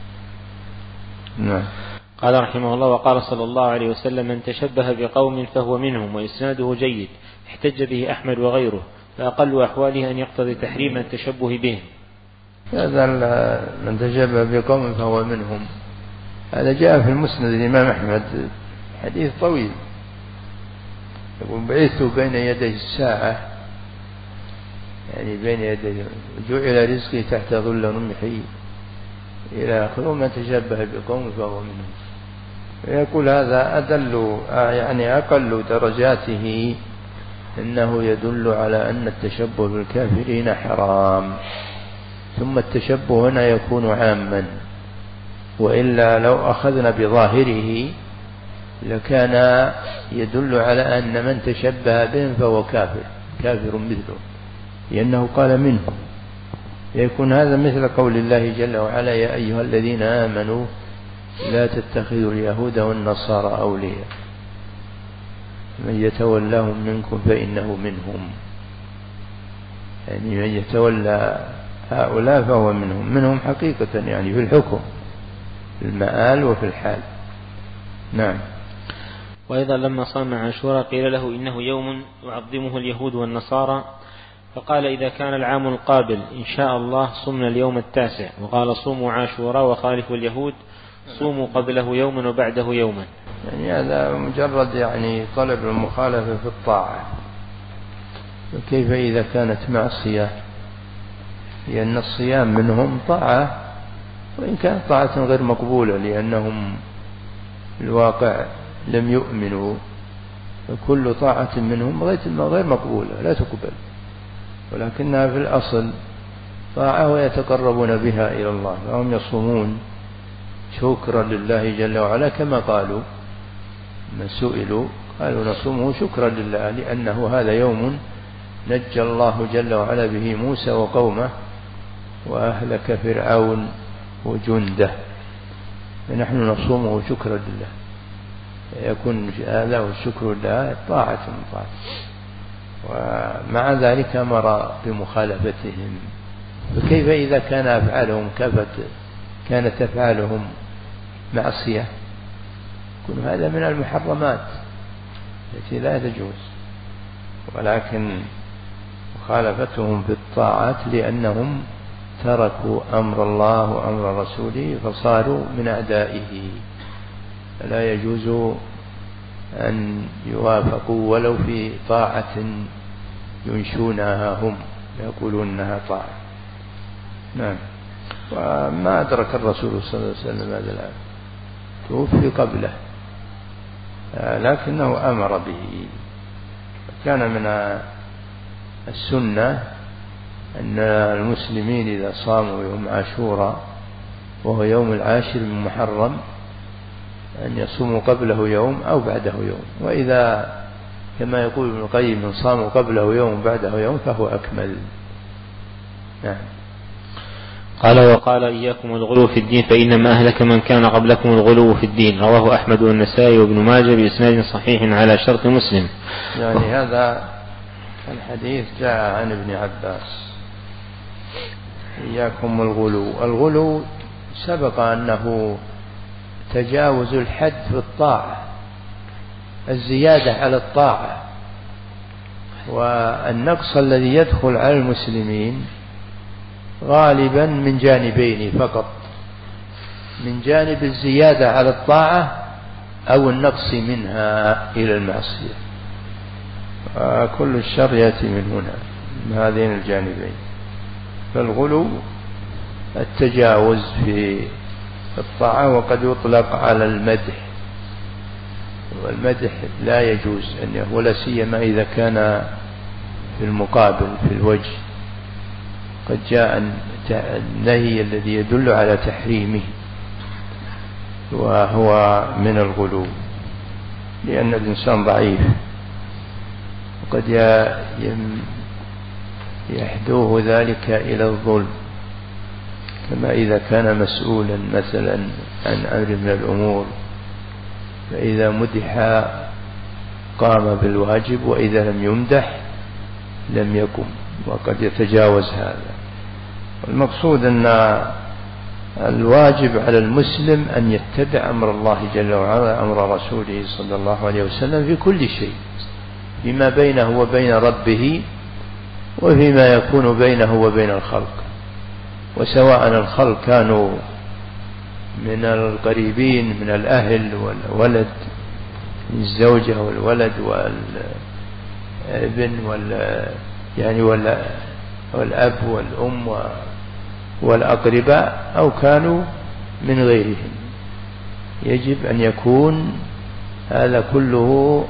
نعم. قال رحمه الله: وقال صلى الله عليه وسلم: من تشبه بقوم فهو منهم، وإسناده جيد، احتج به أحمد وغيره، فأقل أحواله أن يقتضي تحريم التشبه بهم. هذا من تشبه بقوم فهو منهم، هذا جاء في المسند الإمام أحمد، حديث طويل، يقول: بعثت بين يدي الساعة، يعني بين يدي، جعل رزقي تحت ظل رمحي إلى آخره، من تشبه بقوم فهو منهم. يقول هذا أدل، يعني أقل درجاته إنه يدل على أن التشبه بالكافرين حرام، ثم التشبه هنا يكون عاما، وإلا لو أخذنا بظاهره لكان يدل على أن من تشبه بهم فهو كافر مثله، لأنه قال منهم. يكون هذا مثل قول الله جل وعلا: يا أيها الذين آمنوا لا تتخذوا اليهود والنصارى أولياء من يتولهم منكم فإنه منهم، يعني من يتولى هؤلاء فهو منهم حقيقة، يعني في الحكم، في المآل وفي الحال. نعم. وأيضا لما صام عاشوراء قيل له: إنه يوم يعظمه اليهود والنصارى، فقال: إذا كان العام القابل إن شاء الله صمنا اليوم 9، وقال: صوموا عاشوراء وخالفوا اليهود، صوموا قبله يوما وبعده يوما. يعني هذا مجرد يعني طلب المخالفة في الطاعة، وكيف إذا كانت معصية؟ لأن الصيام منهم طاعة، وإن كانت طاعة غير مقبولة لأنهم الواقع لم يؤمنوا، فكل طاعة منهم غير مقبولة لا تقبل، ولكنها في الأصل طاعة ويتقربون بها إلى الله، فهم يصومون شكرا لله جل وعلا، كما قالوا من سئلوا قالوا: نصومه شكرا لله، لأنه هذا يوم نجى الله جل وعلا به موسى وقومه وأهلك فرعون وجنده، فنحن نصومه شكرا لله، يكون هذا والشكر لله طاعة من طاعة. ومع ذلك أمر بمخالفتهم، فكيف إذا كان أفعالهم كانت أفعالهم معصية؟ يكون هذا من المحرمات التي لا تجوز، ولكن مخالفتهم في الطاعات لأنهم تركوا أمر الله وأمر رسوله فصاروا من أعدائه، فلا يجوز أن يوافقوا ولو في طاعة ينشونها هم يقولون أنها طاعة. نعم. وما أدرك الرسول صلى الله عليه وسلم هذا العام، توفي قبله، لكنه أمر به. كان من السنة أن المسلمين إذا صاموا يوم عاشوراء وهو يوم 10 من محرم أن يصوموا قبله يوم أو بعده يوم، وإذا كما يقول ابن القيم من صاموا قبله يوم بعده يوم فهو أكمل. نعم. قال: وقال: إياكم الغلو في الدين فإنما أهلك من كان قبلكم الغلو في الدين. رواه أحمد والنسائي وابن ماجه بإسناد صحيح على شرط مسلم. يعني هذا الحديث جاء عن ابن عباس: إياكم الغلو سبق أنه تجاوز الحد في الطاعة، الزيادة على الطاعة، والنقص الذي يدخل على المسلمين غالبا من جانبين فقط، من جانب الزيادة على الطاعة أو النقص منها إلى المعصية، وكل الشر يأتي من هنا، من هذين الجانبين. فالغلو التجاوز في الطاعة، وقد يطلق على المدح، والمدح لا يجوز أن ولا سيما إذا كان في المقابل في الوجه، قد جاء النهي الذي يدل على تحريمه، وهو من الغلو، لأن الإنسان ضعيف وقد يحدوه ذلك إلى الظلم، كما إذا كان مسؤولا مثلا عن أمر من الأمور، فإذا مدح قام بالواجب، وإذا لم يمدح لم يقم، وقد يتجاوز هذا. المقصود أن الواجب على المسلم أن يتبع أمر الله جل وعلا، أمر رسوله صلى الله عليه وسلم في كل شيء، فيما بينه وبين ربه، وفيما يكون بينه وبين الخلق، وسواء الخلق كانوا من القريبين من الأهل والولد، الزوجة والولد والابن والأب والأم والأقرباء، أو كانوا من غيرهم، يجب أن يكون هذا كله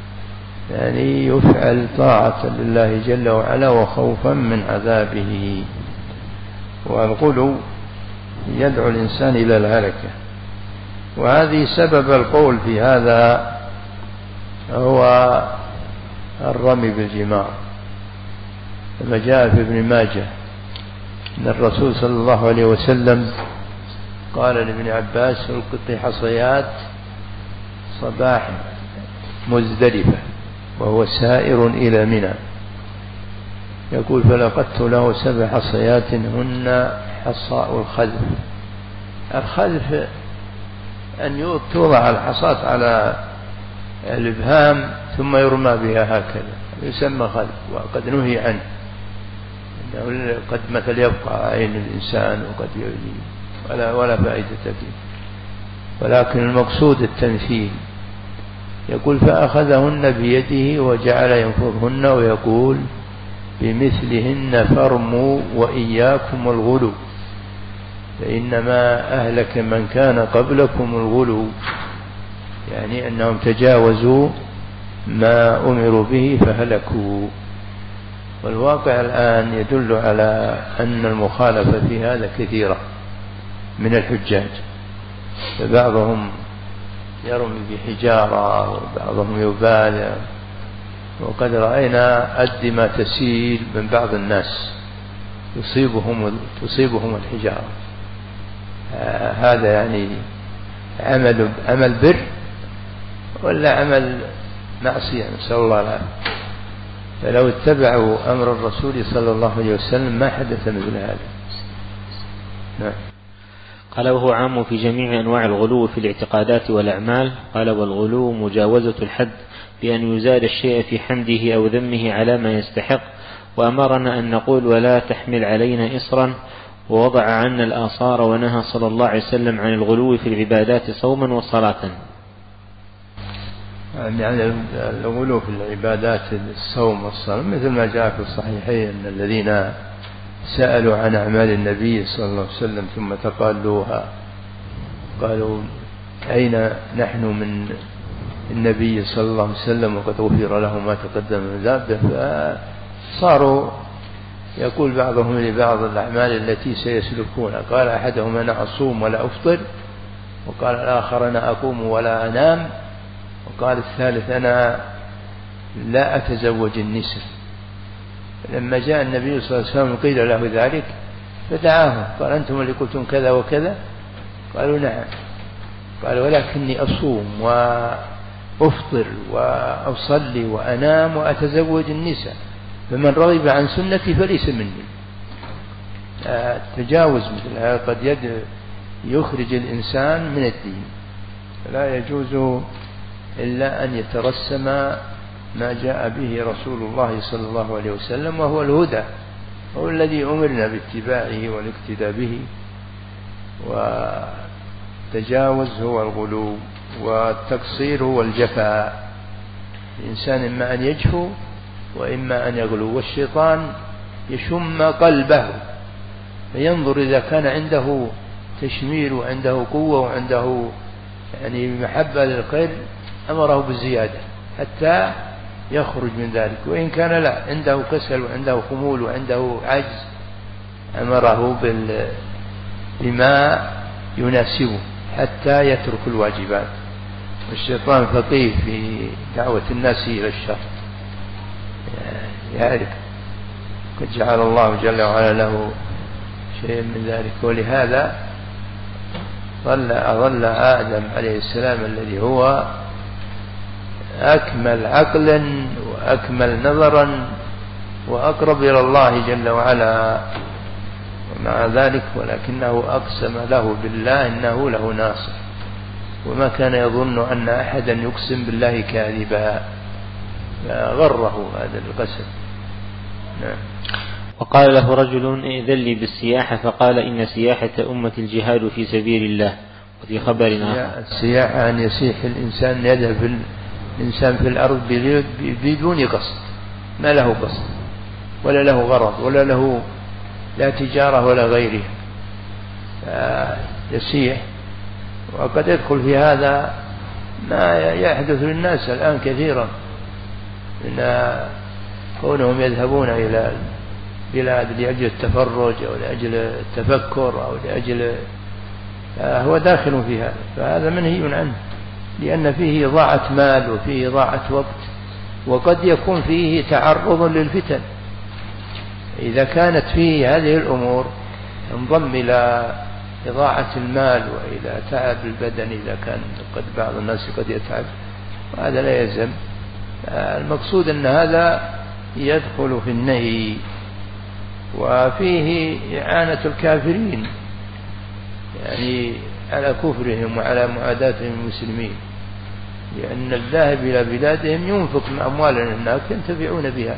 يفعل طاعة لله جل وعلا وخوفا من عذابه. والغلو يدعو الإنسان إلى الهلكة، وهذه سبب القول في هذا هو الرمي بالجمار، كما جاء في ابن ماجه أن الرسول صلى الله عليه وسلم قال لابن عباس: القط حصيات صباح مزدلفة وهو سائر إلى منى، يقول: فلقدت له 7 حصيات هن حصاء الخذف. الخذف أن توضع الحصاة على الإبهام ثم يرمى بها هكذا، يسمى خذف، وقد نهي عنه، إنه قد مثل يبقى عين الإنسان وقد يؤذي ولا فائدة فيه، ولكن المقصود التمثيل. يقول: فأخذهن بيده وجعل ينفضهن ويقول: بمثلهن فارموا وإياكم الغلو، فإنما أهلك من كان قبلكم الغلو، يعني أنهم تجاوزوا ما أمروا به فهلكوا. والواقع الآن يدل على أن المخالفة في هذا كثيرة من الحجاج، فبعضهم يرمي بحجارة وبعضهم يبالغ، وقد رأينا الدماء تسيل من بعض الناس تصيبهم الحجارة. هذا يعني عمل بر ولا عمل معصية؟ نسأل الله العافية. فلو اتبعوا أمر الرسول صلى الله عليه وسلم ما حدث مثل هذا. نعم. قال: وهو عام في جميع أنواع الغلو في الاعتقادات والأعمال. قال: والغلو مجاوزة الحد بأن يزاد الشيء في حمده أو ذمه على ما يستحق، وأمرنا أن نقول: ولا تحمل علينا إصرا، ووضع عنا الآثار، ونهى صلى الله عليه وسلم عن الغلو في العبادات صوما وصلاة. يعني الغلو في العبادات الصوم والصلاة مثل ما جاء في الصحيحين أن الذين سألوا عن أعمال النبي صلى الله عليه وسلم ثم تقالوها، قالوا: أين نحن من النبي صلى الله عليه وسلم وقد غفر له ما تقدم من ذنبه؟ فصاروا يقول بعضهم لبعض الأعمال التي سيسلكونها، قال أحدهم: أنا أصوم ولا أفطر، وقال الآخر: أنا أقوم ولا أنام، وقال الثالث: أنا لا أتزوج النساء. لما جاء النبي صلى الله عليه وسلم قيل له ذلك فدعاهم، قال: أنتم اللي قلتم كذا وكذا؟ قالوا: نعم. قال: ولكني أصوم وأفطر وأصلي وأنام وأتزوج النساء، فمن رغب عن سنتي فليس مني. التجاوز مثل هذا قد يخرج الإنسان من الدين، فلا يجوز إلا أن يترسم ما جاء به رسول الله صلى الله عليه وسلم، وهو الهدى، هو الذي أمرنا باتباعه والاقتداء به. والتجاوز هو الغلو، والتقصير هو الجفاء. الإنسان إما أن يجفو وإما أن يغلو، والشيطان يشم قلبه فينظر إذا كان عنده تشمير وعنده قوة وعنده يعني محبة للخير أمره بالزيادة حتى يخرج من ذلك، وإن كان لا عنده كسل وعنده خمول وعنده عجز أمره بما يناسبه حتى يترك الواجبات. والشيطان فقيه في دعوة الناس إلى الشر، يعرف قد جعل الله جل وعلا له شيء من ذلك. ولهذا ظل آدم عليه السلام الذي هو أكمل عقلا وأكمل نظرا وأقرب إلى الله جل وعلا، ومع ذلك ولكنه أقسم له بالله إنه له ناصر، وما كان يظن أن أحدا يقسم بالله كاذبا، فغره هذا القسم. نعم. وقال له رجل ائذن لي بالسياحة، فقال إن سياحة أمة الجهاد في سبيل الله. وفي خبر آخر السياحة أن يسيح الإنسان، يذهب الإنسان في الأرض بدون قصد، ما له قصد ولا له غرض ولا له لا تجارة ولا غيره، يسيح. وقد يدخل في هذا ما يحدث للناس الآن كثيرا، إن كونهم يذهبون إلى البلاد لأجل التفرج أو لأجل التفكر أو لأجل هو داخل في هذا، فهذا منهي عنه، لأن فيه إضاعة مال وفيه إضاعة وقت، وقد يكون فيه تعرض للفتن. إذا كانت فيه هذه الأمور انضم إلى إضاعة المال وإلى تعب البدن، إذا كان قد بعض الناس قد يتعب، وهذا لا يلزم. المقصود أن هذا يدخل في النهي. وفيه إعانة الكافرين يعني على كفرهم وعلى معاداتهم المسلمين، لأن الذاهب إلى بلادهم ينفق من أموالهم هناك ينتفعون بها.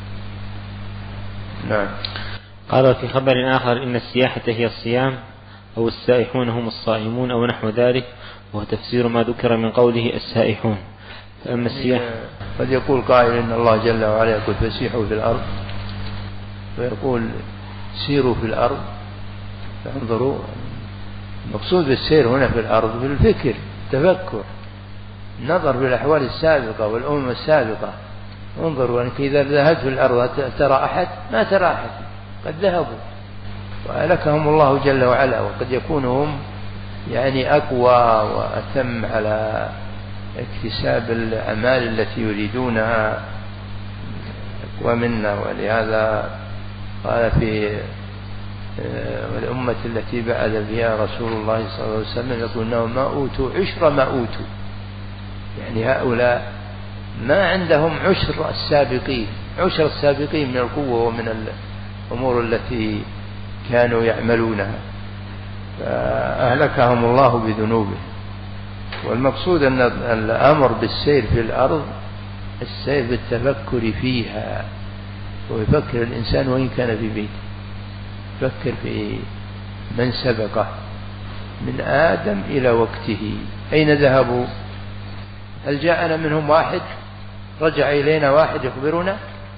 نعم. قال في خبر آخر إن السياحة هي الصيام، أو السائحون هم الصائمون، أو نحو ذلك، وهو تفسير ما ذكر من قوله السائحون. فأما السياحة قد يقول قائل إن الله جل وعلا يقول فسيحوا في الأرض، ويقول سيروا في الأرض، فانظروا. المقصود بالسير هنا في الأرض في الفكر، تفكر، نظر في الأحوال السابقة والأمم السابقة. انظروا أنك إذا ذهبت في الأرض ترى أحد؟ ما ترى أحد، قد ذهبوا وأهلكهم الله جل وعلا. وقد يكون هم يعني أقوى وأتم على اكتساب الأعمال التي يريدونها أقوى منا. ولهذا قال في الأمة التي بعث فيها رسول الله صلى الله عليه وسلم يقول إنهم ما أوتوا عشر ما أوتوا، يعني هؤلاء ما عندهم عشر السابقين من القوة ومن الأمور التي كانوا يعملونها، فأهلكهم الله بذنوبه. والمقصود أن الأمر بالسير في الأرض السير بالتفكر فيها، ويفكر الإنسان وإن كان في بيته، يفكر في من سبقه من آدم إلى وقته أين ذهبوا؟ هل جاءنا منهم واحد؟ رجع إلينا واحد يخبرنا؟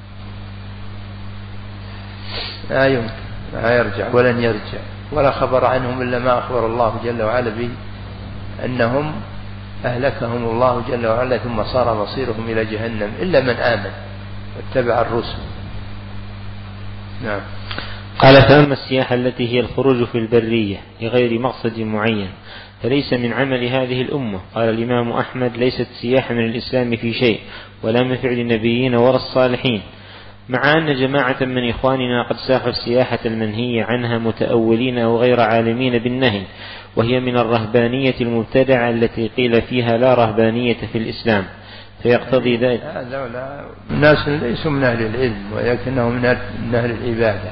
لا يمكن، لا يرجع ولن يرجع، ولا خبر عنهم إلا ما أخبر الله جل وعلا به أنهم أهلكهم الله جل وعلا ثم صار مصيرهم إلى جهنم إلا من آمن واتبع الرسل. نعم. قال فأما السياحة التي هي الخروج في البرية لغير مقصد معين فليس من عمل هذه الأمة. قال الإمام أحمد ليست سياحة من الإسلام في شيء ولا من فعل النبيين ولا الصالحين، مع أن جماعة من إخواننا قد ساحوا السياحة المنهية عنها متأولين أو غير عالمين بالنهي، وهي من الرهبانية المبتدعة التي قيل فيها لا رهبانية في الإسلام، فيقتضي ذلك. هذا الناس ليسوا من أهل العلم ولكنهم من أهل العبادة،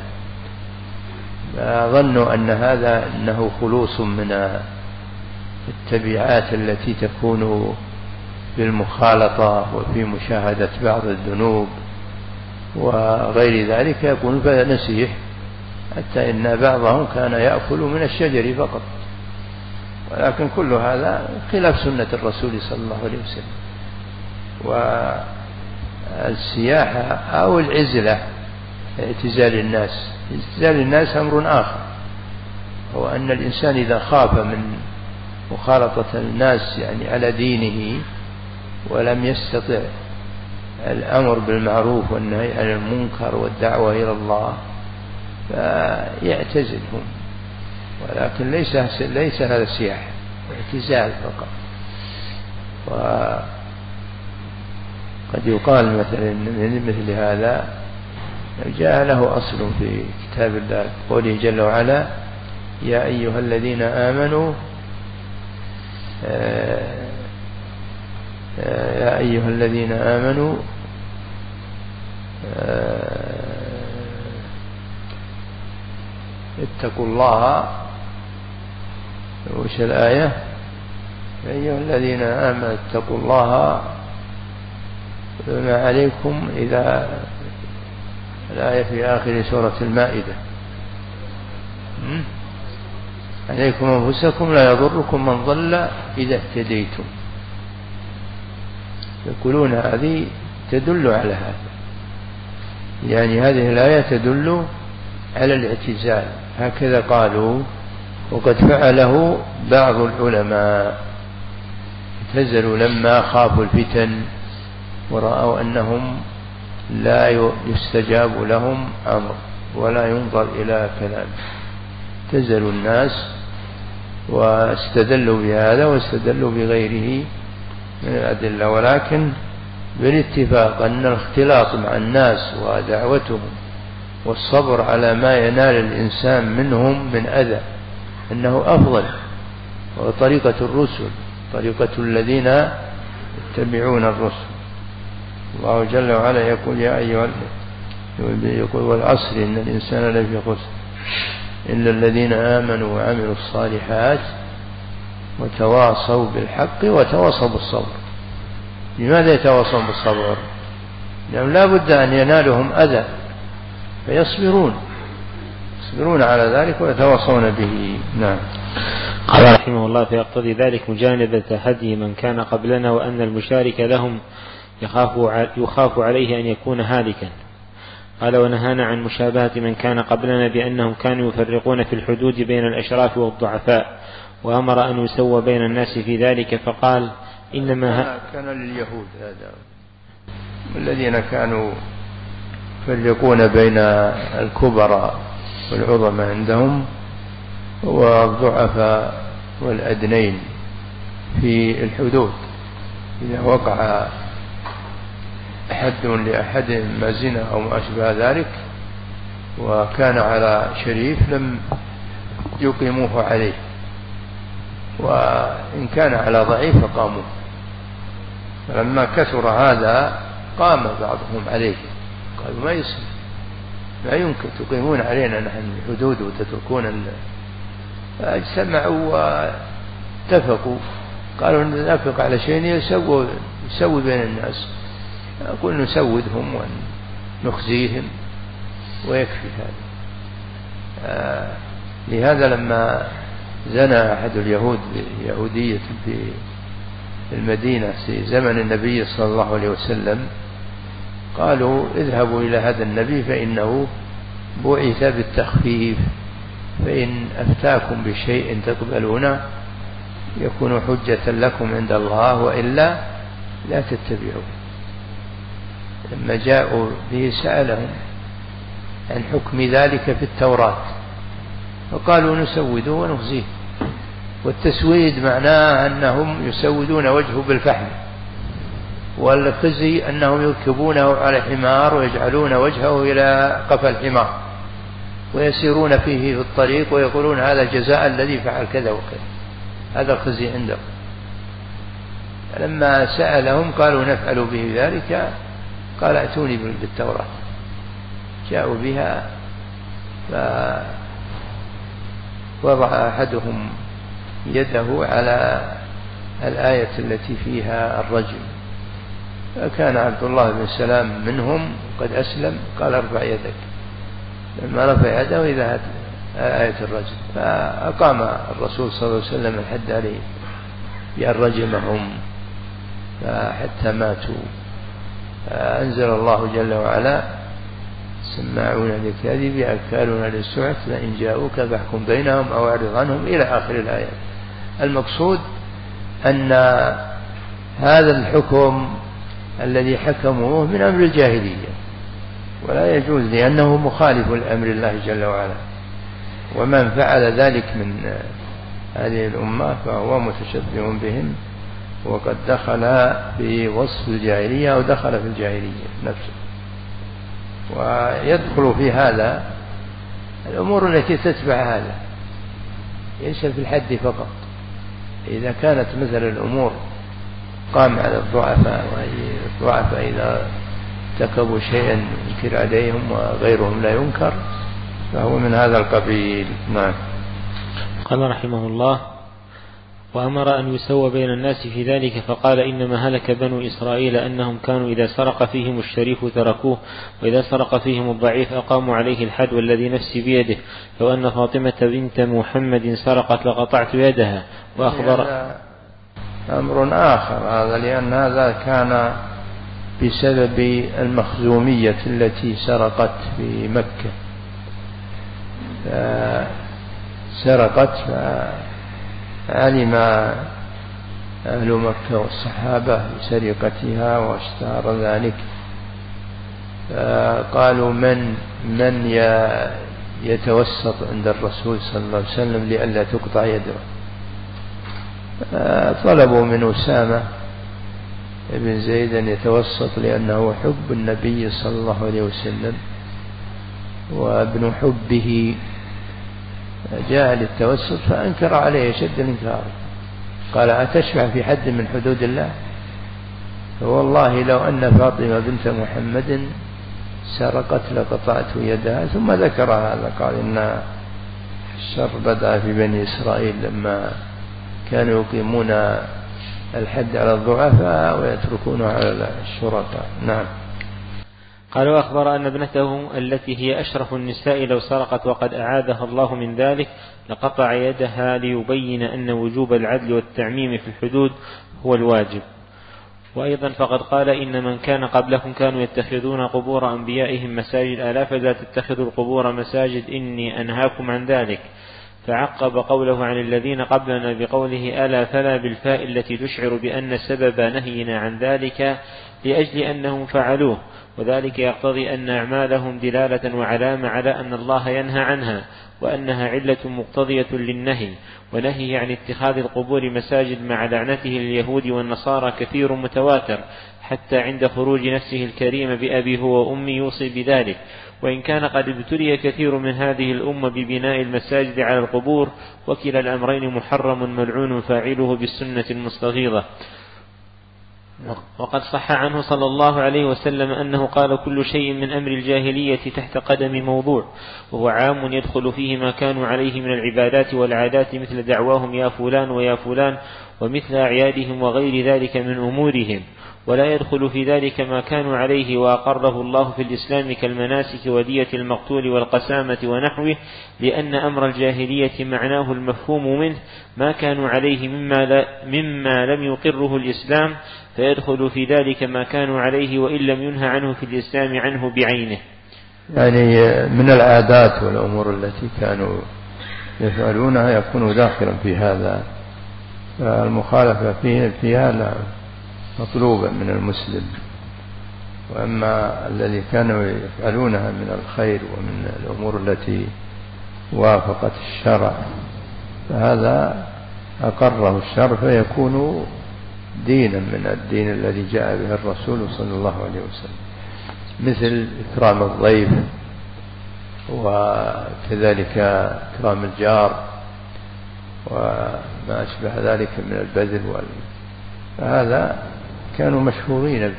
فظنوا أن هذا أنه خلوص من التبعات التي تكون بالمخالطة وفي مشاهدة بعض الذنوب وغير ذلك، يكون فنسيح، حتى إن بعضهم كان يأكل من الشجر فقط، ولكن كل هذا خلاف سنة الرسول صلى الله عليه وسلم. والسياحة أو العزلة اعتزال الناس أمر آخر، هو أن الإنسان إذا خاف من مخالطة الناس يعني على دينه ولم يستطع الأمر بالمعروف والنهي عن المنكر والدعوة إلى الله، فيعتزلهم، ولكن ليس هذا سياحة، اعتزال فقط. وقد يقال مثلا من مثل هذا جاء له أصل في كتاب الله، قوله جل وعلا: يا أيها الذين آمنوا يا أيها الذين آمنوا اتقوا الله. وش الآية؟ يا أيها الذين آمنوا اتقوا الله وما عليكم، إذا الآية في آخر سورة المائدة: عليكم أنفسكم لا يضركم من ضل إذا اهتديتم. يقولون هذه تدل على هذا، يعني هذه الآية تدل على الاعتزال، هكذا قالوا. وقد فعله بعض العلماء، اعتزلوا لما خافوا الفتن ورأوا أنهم لا يستجاب لهم أمر ولا ينظر إلى كلام، اعتزلوا الناس واستدلوا بهذا واستدلوا بغيره من الأدلة. ولكن بالاتفاق أن الاختلاط مع الناس ودعوتهم والصبر على ما ينال الإنسان منهم من أذى أنه أفضل، وطريقة الرسل، طريقة الذين يتبعون الرسل. الله جل وعلا يقول: يا أيها يقول: والعصر إن الإنسان لفي خسر إلا الذين آمنوا وعملوا الصالحات وتواصوا بالحق وتواصوا بالصبر. لماذا يتواصون بالصبر؟ لأنهم لا بد أن ينالهم أذى فيصبرون على ذلك ويتواصون به. نعم. قال رحمه الله: فيقتضي ذلك مجانبة هدي من كان قبلنا، وأن المشارك لهم يخاف عليه أن يكون هالكا. قال: ونهانا عن مشابهة من كان قبلنا بأنهم كانوا يفرقون في الحدود بين الأشراف والضعفاء، وأمر أن يسوى بين الناس في ذلك، فقال: إنما كان لليهود هذا الذين كانوا يفرقون بين الكبراء والعظمى عندهم والضعفاء والأدنين في الحدود. إذا وقع حد لأحد ما زنا أو ما أشبه ذلك وكان على شريف لم يقيموه عليه، وإن كان على ضعيف فقاموه. فلما كثر هذا قام بعضهم عليه، قالوا: ما يصير، ما يمكن تقيمون علينا نحن الحدود وتتركون فاجتمعوا واتفقوا، قالوا: نتفق على شيء يسوي بين الناس، نقول نسودهم ونخزيهم ويكفي هذا. لهذا لما زنى أحد اليهود بيهودية في المدينة في زمن النبي صلى الله عليه وسلم، قالوا: اذهبوا إلى هذا النبي فإنه بعث بالتخفيف، فإن أفتاكم بشيء تقبلونه يكون حجة لكم عند الله، وإلا لا تتبعوه. لما جاءوا به سألهم عن حكم ذلك في التوراة، فقالوا: نسوده ونخزيه. والتسويد معناه أنهم يسودون وجهه بالفحم، والخزي أنهم يركبونه على حمار ويجعلون وجهه إلى قفا الحمار ويسيرون فيه في الطريق ويقولون: هذا جزاء الذي فعل كذا وكذا، هذا الخزي عندهم. لما سألهم قالوا: نفعل به ذلك. قال: ائتوني بالتوراة. جاءوا بها، فوضع أحدهم يده على الآية التي فيها الرجم، فكان عبد الله بن سلام منهم قد أسلم، قال: ارفع يدك. لما رفع يده إذا آية الرجم، فأقام الرسول صلى الله عليه وسلم الحد عليه بأن رجمهم حتى ماتوا. أنزل الله جل وعلا: سماعون للكذب أكالون للسحت فإن جاءوك فاحكم بينهم أو أعرض عنهم إلى آخر الآية. المقصود أن هذا الحكم الذي حكموه من أمر الجاهلية، ولا يجوز لأنه مخالف لأمر الله جل وعلا. ومن فعل ذلك من هذه الأمة فهو متشبه بهم، وقد دخل بوصف الجاهلية ودخل في الجاهلية نفسه. ويدخل في هذا الأمور التي تتبع هذا، ليس في الحد فقط. إذا كانت مثل الأمور قام على الضعفاء، والضعفاء إذا ارتكبوا شيئا ينكر عليهم وغيرهم لا ينكر، فهو من هذا القبيل. نعم. قال رحمه الله: وأمر أن يسوى بين الناس في ذلك، فقال: إنما هلك بنو إسرائيل أنهم كانوا إذا سرق فيهم الشريف تركوه، وإذا سرق فيهم الضعيف أقاموا عليه الحد، والذي نفسي بيده لو أن فاطمة بنت محمد سرقت لقطعت يدها. وأخبر أمر آخر هذا، لأن هذا كان بسبب المخزومية التي سرقت في مكة، سرقت فعلم أهل مكة والصحابة بسرقتها واشتهر ذلك، قالوا من يتوسط عند الرسول صلى الله عليه وسلم لئلا تقطع يده. طلبوا من أسامة بن زيد أن يتوسط، لأنه حب النبي صلى الله عليه وسلم وابن حبه، جاء للتوسط فأنكر عليه شد الإنكار، قال: أتشفع في حد من حدود الله؟ فوالله لو أن فاطمة بنت محمد سرقت لقطعت يدها. ثم ذكر هذا، قال: إن الشر بدأ في بني إسرائيل لما كانوا يقيمون الحد على الضعفاء ويتركونه على الشركاء. نعم. قال: وأخبر أن ابنته التي هي أشرف النساء لو سرقت وقد أعاذها الله من ذلك لقطع يدها، ليبين أن وجوب العدل والتعميم في الحدود هو الواجب. وأيضا فقد قال: إن من كان قبلكم كانوا يتخذون قبور أنبيائهم مساجد، ألا فلا تتخذوا القبور مساجد إني أنهاكم عن ذلك. فعقب قوله عن الذين قبلنا بقوله: ألا فلا بالفاء التي تشعر بأن سبب نهينا عن ذلك لأجل أنهم فعلوه، وذلك يقتضي أن أعمالهم دلالة وعلامة على أن الله ينهى عنها، وأنها علة مقتضية للنهي. ونهي عن اتخاذ القبور مساجد مع لعنته لليهود والنصارى كثير متواتر، حتى عند خروج نفسه الكريم بأبي هو وأمي يوصي بذلك. وإن كان قد ابتلي كثير من هذه الأمة ببناء المساجد على القبور، وكلا الأمرين محرم ملعون فاعله بالسنة المستغيظة. وقد صح عنه صلى الله عليه وسلم أنه قال: كل شيء من أمر الجاهلية تحت قدم موضوع، وهو عام يدخل فيه ما كانوا عليه من العبادات والعادات، مثل دعواهم يا فلان ويا فلان، ومثل أعيادهم وغير ذلك من أمورهم. ولا يدخل في ذلك ما كانوا عليه وأقره الله في الإسلام كالمناسك ودية المقتول والقسامة ونحوه، لأن أمر الجاهلية معناه المفهوم منه ما كانوا عليه مما لم يقره الإسلام، فيدخل في ذلك ما كانوا عليه وإن لم ينهى عنه في الإسلام عنه بعينه. يعني من العادات والأمور التي كانوا يفعلونها يكون داخلا في هذا، فالمخالفة فيها لا مطلوبة من المسلم. وأما الذي كانوا يفعلونها من الخير ومن الأمور التي وافقت الشرع فهذا أقره الشرع، فيكون دينا من الدين الذي جاء به الرسول صلى الله عليه وسلم، مثل إكرام الضيف، وكذلك إكرام الجار، وما أشبه ذلك من البذل فهذا كانوا مشهورين به،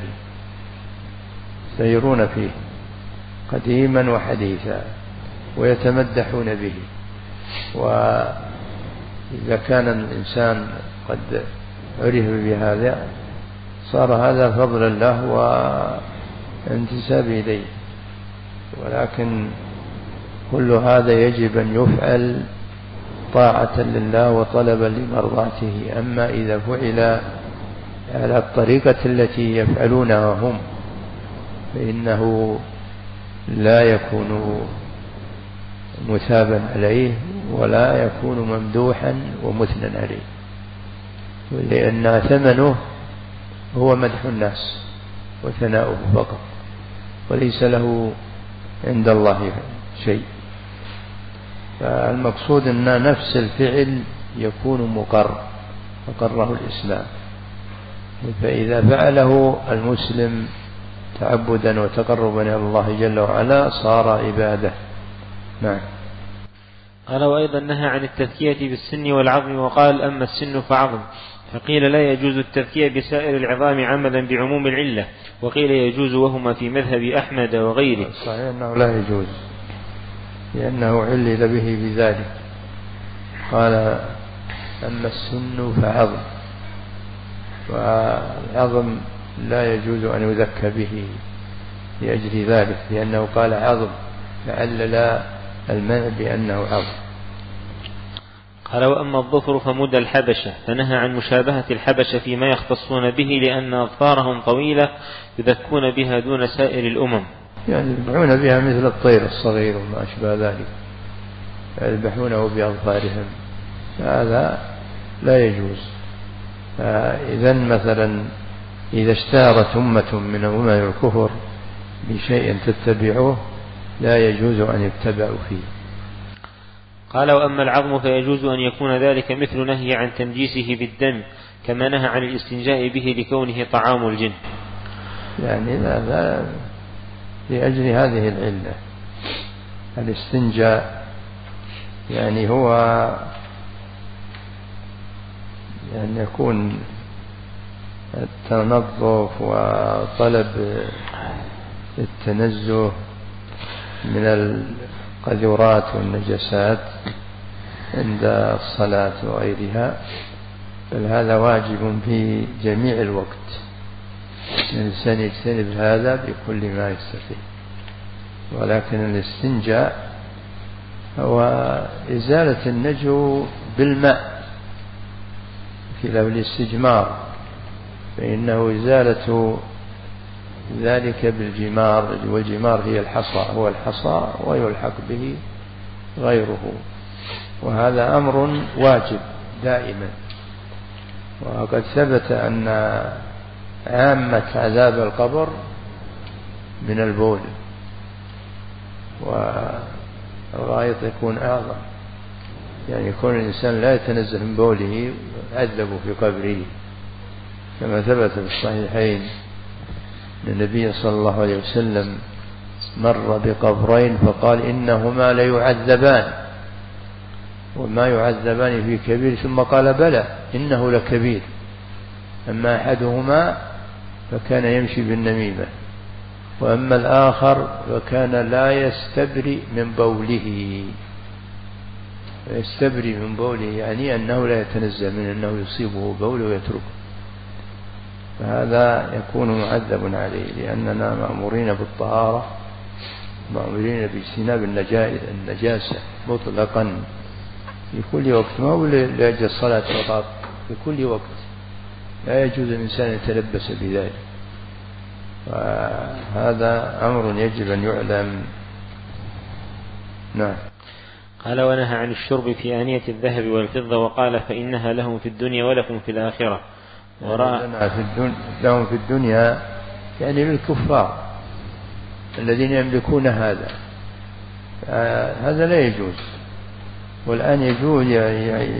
سيرون فيه قديما وحديثا ويتمدحون به. وإذا كان الإنسان قد عرف بهذا صار هذا فضل الله وانتساب إليه. ولكن كل هذا يجب أن يفعل طاعة لله وطلبا لمرضاته. أما إذا فعل على الطريقة التي يفعلونها هم فإنه لا يكون مثابا عليه ولا يكون ممدوحا ومثنى عليه، لأن ثمنه هو مدح الناس وثناؤه فقط، وليس له عند الله شيء. فالمقصود أن نفس الفعل يكون أقره الإسلام، فإذا فعله المسلم تعبدا وتقربا إلى الله جل وعلا صار عبادة. نعم. قال وأيضا نهى عن التذكية بالسن والعظم، وقال أما السن فعظم، فقيل لا يجوز التذكية بسائر العظام عملا بعموم العلة، وقيل يجوز، وهما في مذهب أحمد وغيره. صحيح أنه لا يجوز لأنه علل به بذلك، قال أما السن فعظم، والعظم لا يجوز أن يذكى به لأجل ذلك، لأنه قال عظم فعلل المنع بأنه عظم. قال وأما الظفر فمدى الحبشة، فنهى عن مشابهة الحبشة فيما يختصون به، لأن أظفارهم طويلة يذكون بها دون سائر الأمم، يعني يذبحون بها مثل الطير الصغير وما أشبه ذلك، يذبحونه بأظفارهم، هذا لا يجوز. إذا مثلا إذا اشتهرت أمة من أمم الكفر بشيء تتبعوه لا يجوز أن يتبعوا فيه. قال وأما العظم فيجوز أن يكون ذلك مثل نهي عن تنجيسه بالدم، كما نهى عن الاستنجاء به لكونه طعام الجن. يعني لا لأجل هذه العلة الاستنجاء، يعني هو يعني يكون التنظف وطلب التنزه من القذورات والنجاسات عند الصلاة وغيرها، بل هذا واجب في جميع الوقت، الإنسان يجتنب هذا بكل ما يستطيع. ولكن الاستنجاء هو إزالة النجو بالماء، خلاف الاستجمار فإنه إزالة ذلك بالجمار، والجمار هي الحصى، هو الحصى ويلحق به غيره، وهذا أمر واجب دائما. وقد ثبت أن عامة عذاب القبر من البول، والغائط يكون أعظم، يعني يكون الإنسان لا يتنزه من بوله عذب في قبره، كما ثبت في الصحيحين أن النبي صلى الله عليه وسلم مر بقبرين فقال إنهما ليعذبان وما يعذبان في كبير، ثم قال بلى إنه لكبير، أما أحدهما فكان يمشي بالنميمة، وأما الآخر فكان لا يستبرئ من بوله. يستبرئ من بوله يعني أنه لا يتنزه منه، أنه يصيبه بول ويتركه، فهذا يكون معذب عليه، لأننا مأمورين بالطهارة، مأمورين باجتناب النجاسة مطلقا في كل وقت، ما هو لأجل الصلاة فقط، في كل وقت لا يجوز الإنسان يتلبس بذلك، وهذا أمر يجب أن يعلم. نعم. قال ونهى عن الشرب في آنية الذهب والفضة، وقال فإنها لهم في الدنيا ولكم في الآخرة. لهم في الدنيا يعني للكفار الذين يملكون هذا لا يجوز. والآن يجوز يعني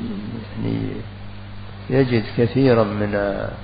يجد كثيرا من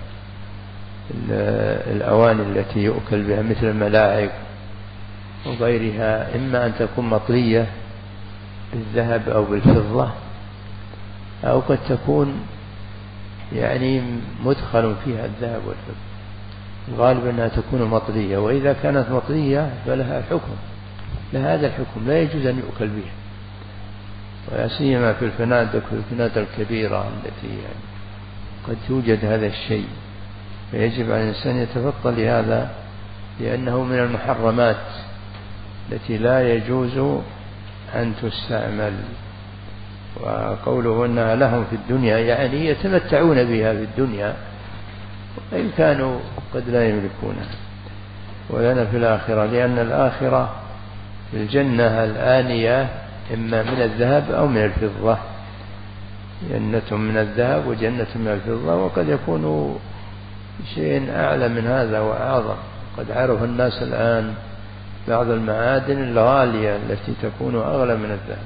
الأواني التي يؤكل بها مثل الملاعق وغيرها، إما أن تكون مطلية بالذهب أو بالفضة، أو قد تكون يعني مدخل فيها الذهب والفضة، الغالب أنها تكون مطلية، وإذا كانت مطلية فلها حكم، لهذا الحكم لا يجوز أن يؤكل بها، ولا سيما في الفنادق الكبيرة التي يعني قد توجد هذا الشيء، فيجب على الإنسان يتفطن لهذا، لأنه من المحرمات التي لا يجوز أن تستعمل. وقوله أنها لهم في الدنيا يعني يتمتعون بها في الدنيا، وإن كانوا قد لا يملكونها، ولنا في الآخرة، لأن الآخرة في الجنة الآنية إما من الذهب أو من الفضة، جنة من الذهب وجنة من الفضة، وقد يكون شيء أعلى من هذا وأعظم، قد عرف الناس الآن بعض المعادن الغالية التي تكون أغلى من الذهب.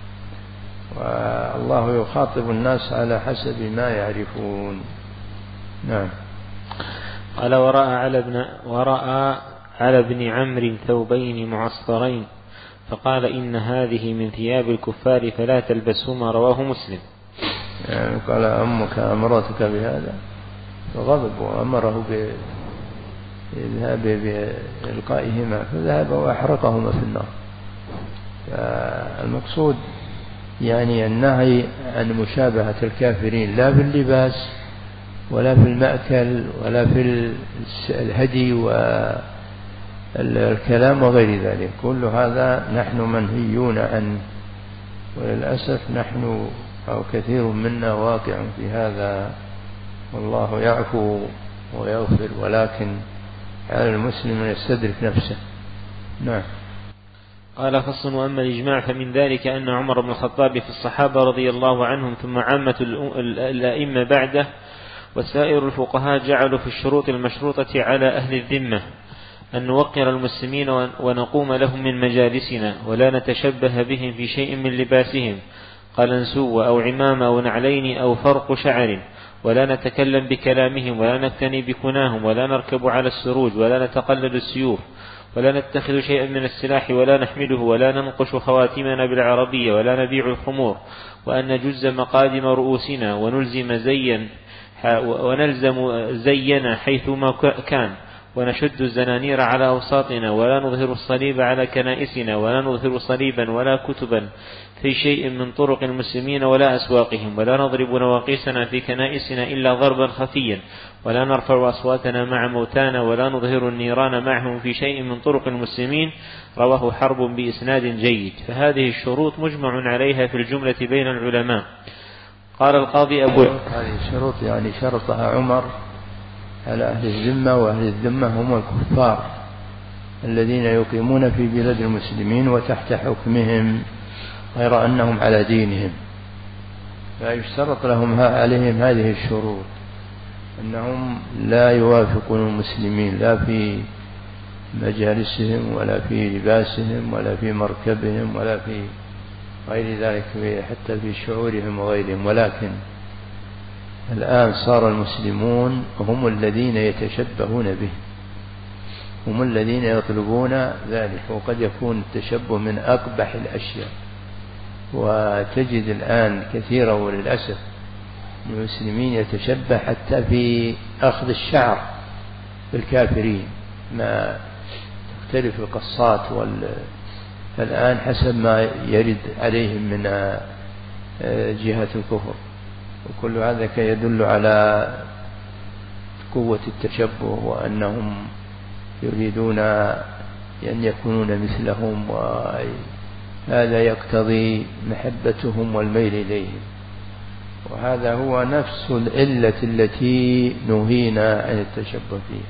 والله يخاطب الناس على حسب ما يعرفون. نعم. قال ورأى على ابن عمرو ثوبين معصفرين فقال إن هذه من ثياب الكفار فلا تلبسهما. رواه مسلم. يعني قال أمك أمرتك بهذا فغضب وأمره بذهاب بإلقائهما فذهب وأحرقهما في النار. فالمقصود يعني النهي عن مشابهة الكافرين لا في اللباس ولا في المأكل ولا في الهدي والكلام وغير ذلك، كل هذا نحن منهيون عنه، وللأسف نحن أو كثير منا واقع في هذا، والله يعفو ويغفر، ولكن على المسلم أن يستدرك نفسه. نعم. قال فصل. وأما الإجماع فمن ذلك أن عمر بن الخطاب في الصحابة رضي الله عنهم ثم عامة الأئمة بعده وسائر الفقهاء جعلوا في الشروط المشروطة على أهل الذمة أن نوقر المسلمين ونقوم لهم من مجالسنا ولا نتشبه بهم في شيء من لباسهم، قلنسوة أو عمامة أو نعلين أو فرق شعر، ولا نتكلم بكلامهم ولا نقتني بكناهم ولا نركب على السروج ولا نتقلد السيوف ولا نتخذ شيئا من السلاح ولا نحمله ولا ننقش خواتمنا بالعربية ولا نبيع الخمور، وأن نجز مقادم رؤوسنا ونلزم زينا حيثما كان، ونشد الزنانير على أوساطنا ولا نظهر الصليب على كنائسنا ولا نظهر صليبا ولا كتبا في شيء من طرق المسلمين ولا أسواقهم، ولا نضرب نواقيسنا في كنائسنا إلا ضربا خفيا، ولا نرفع أصواتنا مع موتانا ولا نظهر النيران معهم في شيء من طرق المسلمين. رواه حرب بإسناد جيد. فهذه الشروط مجمع عليها في الجملة بين العلماء. قال القاضي أبو هذه الشروط يعني شرطها عمر على أهل الذمة، وأهل الذمة هم الكفار الذين يقيمون في بلاد المسلمين وتحت حكمهم غير أنهم على دينهم، فيشترط لهم عليهم هذه الشروط، أنهم لا يوافقون المسلمين لا في مجالسهم ولا في لباسهم ولا في مركبهم ولا في غير ذلك، حتى في شعورهم وغيرهم. ولكن الآن صار المسلمون هم الذين يتشبهون به، هم الذين يطلبون ذلك، وقد يكون التشبه من أقبح الأشياء. وتجد الآن كثيرا وللأسف المسلمين يتشبه حتى في أخذ الشعر بالكافرين، ما تختلف القصات الآن حسب ما يرد عليهم من جهة الكفر، وكل هذا يدل على قوة التشبه، وأنهم يريدون أن يكونون مثلهم، وهذا يقتضي محبتهم والميل إليهم، وهذا هو نفس العلة التي نهينا عن التشبه فيها.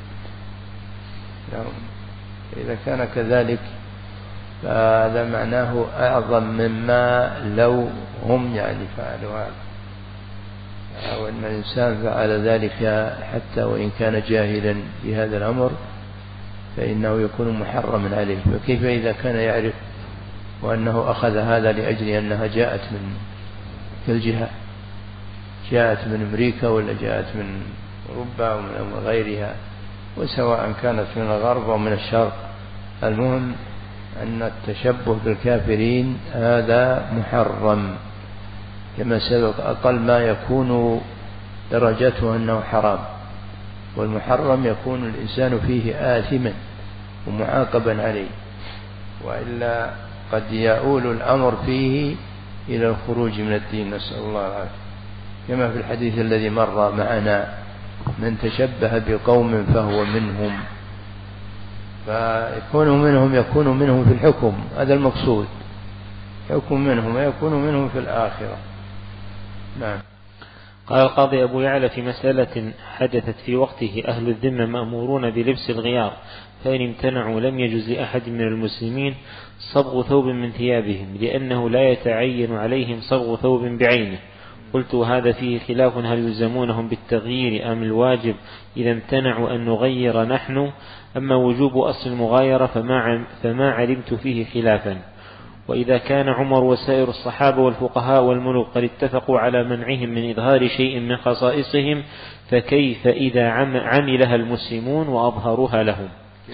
إذا كان كذلك فهذا معناه أعظم مما لو هم يعني فعلوا هذا، أو أن الإنسان فعل ذلك حتى وإن كان جاهلا بهذا الأمر فإنه يكون محرما عليه. فكيف إذا كان يعرف وأنه أخذ هذا لأجل أنها جاءت من الجهة، جاءت من أمريكا ولا جاءت من أوروبا أو من غيرها، وسواء كانت من الغرب أو من الشرق، المهم أن التشبه بالكافرين هذا محرم كما سبق. أقل ما يكون درجته أنه حرام، والمحرم يكون الإنسان فيه آثما ومعاقبا عليه، وإلا قد يؤول الأمر فيه إلى الخروج من الدين، نسأل الله العافية، كما في الحديث الذي مر معنا: من تشبه بقوم فهو منهم. فيكون منهم يكون منهم في الحكم، هذا المقصود، يكون منهم ويكون منهم في الآخرة. نعم. قال القاضي أبو يعلى: في مسألة حدثت في وقته أهل الذمة مأمورون بلبس الغيار، فإن امتنعوا لم يجوز لأحد من المسلمين صبغ ثوب من ثيابهم، لأنه لا يتعين عليهم صبغ ثوب بعينه، قلت هذا فيه خلاف، هل يلزمونهم بالتغيير أم الواجب إذا امتنعوا أن نغير نحن؟ أما وجوب أصل المغايرة فما علمت فيه خلافا. وإذا كان عمر وسائر الصحابة والفقهاء والملوك قد اتفقوا على منعهم من إظهار شيء من خصائصهم، فكيف إذا عملها المسلمون وأظهروها لهم؟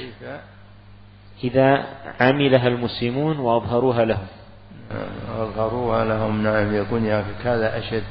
إذا عملها المسلمون وأظهروها لهم، أظهروها لهم، نعم، يكون يا أخي هذا أشد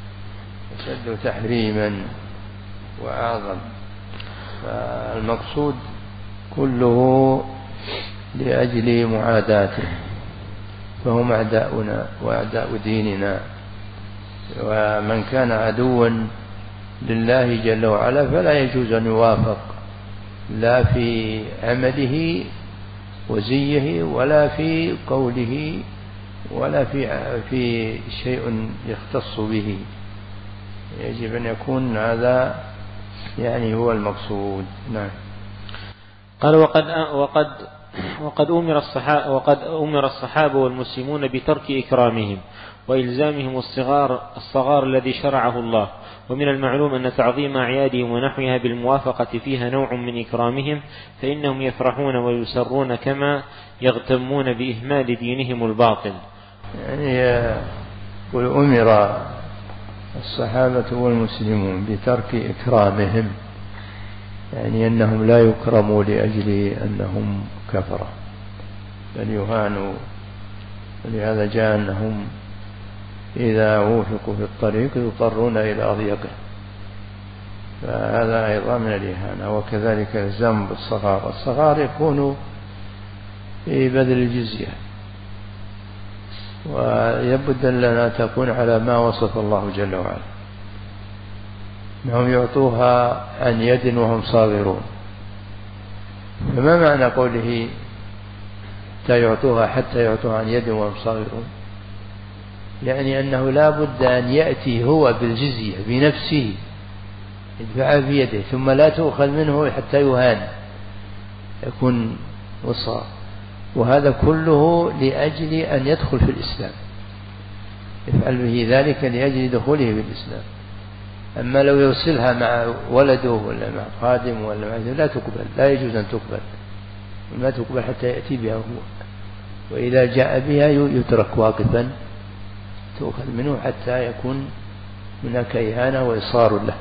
تحريما وأعظم. فالمقصود كله لأجل معاداته، فهم أعداؤنا وأعداء ديننا، ومن كان عدوا لله جل وعلا فلا يجوز أن يوافق لا في عمله وزيه ولا في قوله ولا في شيء يختص به. يجب أن يكون هذا يعني هو المقصود. نعم. قال وقد أمر الصحابة والمسلمون بترك إكرامهم وإلزامهم الصغار الذي شرعه الله، ومن المعلوم أن تعظيم أعيادهم ونحوها بالموافقة فيها نوع من إكرامهم، فإنهم يفرحون ويسرون كما يغتمون بإهمال دينهم الباطل. يعني أمر الصحابة والمسلمون بترك إكرامهم، يعني أنهم لا يكرموا لأجل أنهم كفرة، بل يهانوا. ولهذا جاء أنهم إذا وفقوا في الطريق يضطرون إلى أضيقه، فهذا أيضا من الإهانة. وكذلك الزم بالصغار، الصغار يكون في بذل الجزية، ويبد لنا تكون على ما وصف الله جل وعلا، أنهم يعطوها عن يد وهم صاغرون. فما معنى قوله حتى يعطوها عن يد وهم صاغرون؟ يعني أنه لا بد أن يأتي هو بالجزية بنفسه يدفعها بيده، ثم لا تؤخذ منه حتى يهان يكون وصار. وهذا كله لأجل أن يدخل في الإسلام، يفعل به ذلك لأجل دخوله في الإسلام. أما لو يرسلها مع ولده ولا مع خادم ولا مع لا تقبل، لا يجوز أن تقبل، وما تقبل حتى يأتي بها هو. وإذا جاء بها يترك واقفا تؤخذ منه حتى يكون هناك إهانة وإصرار له،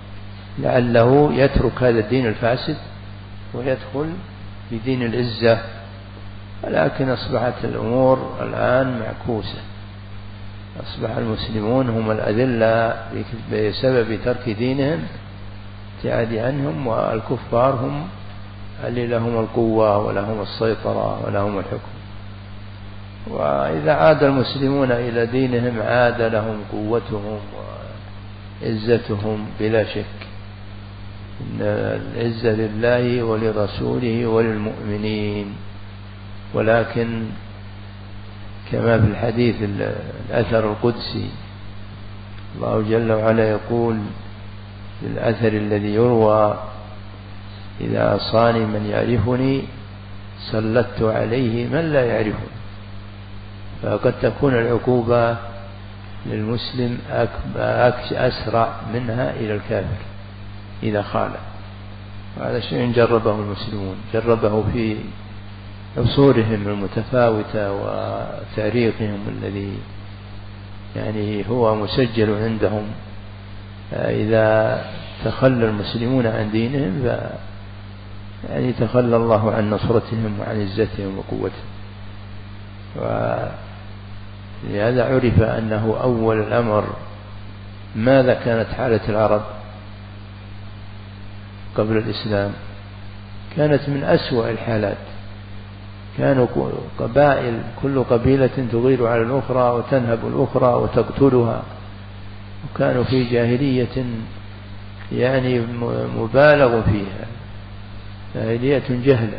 لعله يترك هذا الدين الفاسد ويدخل في دين العزة. ولكن أصبحت الأمور الآن معكوسة، أصبح المسلمون هم الأذلة بسبب ترك دينهم ابتعاد عنهم، والكفار هم اللي لهم القوة ولهم السيطرة ولهم الحكم. وإذا عاد المسلمون إلى دينهم عاد لهم قوتهم وعزتهم بلا شك. إن العزة لله ولرسوله وللمؤمنين. ولكن كما في الحديث الأثر القدسي الله جل وعلا يقول في الأثر الذي يروى: إذا أصاني من يعرفني سلطت عليه من لا يعرفني. فقد تكون العقوبة للمسلم أسرع منها إلى الكافر إذا خالف. وهذا شيء جربه المسلمون، جربه في عصورهم المتفاوتة وتاريخهم الذي يعني هو مسجل عندهم. إذا تخلى المسلمون عن دينهم يعني تخلى الله عن نصرتهم وعن عزتهم وقوتهم. ولهذا عرف أنه أول الأمر ماذا كانت حالة العرب قبل الإسلام؟ كانت من أسوأ الحالات. كانوا قبائل كل قبيلة تغير على الأخرى وتنهب الأخرى وتقتلها، وكانوا في جاهلية يعني مبالغ فيها، جاهلية جهلة.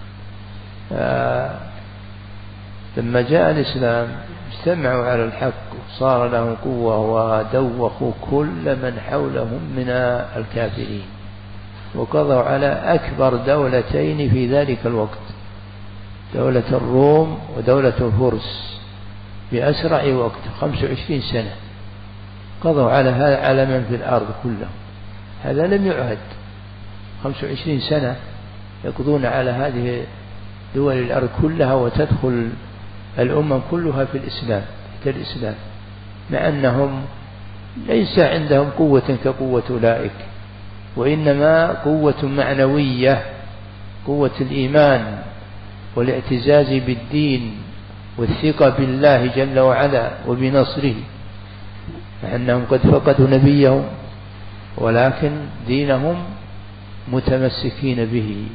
لما جاء الإسلام اجتمعوا على الحق وصار لهم قوة ودوخوا كل من حولهم من الكافرين، وقضوا على أكبر دولتين في ذلك الوقت، دولة الروم ودولة الفرس، بأسرع وقت 25 سنة قضوا على من في الأرض كلهم. هذا لم يعهد 25 سنة يقضون على هذه دول الأرض كلها، وتدخل الأمم كلها في الإسلام، مع أنهم ليس عندهم قوة كقوة أولئك، وإنما قوة معنوية، قوة الإيمان والاعتزاز بالدين والثقة بالله جل وعلا وبنصره، مع أنهم قد فقدوا نبيهم ولكن دينهم متمسكين به.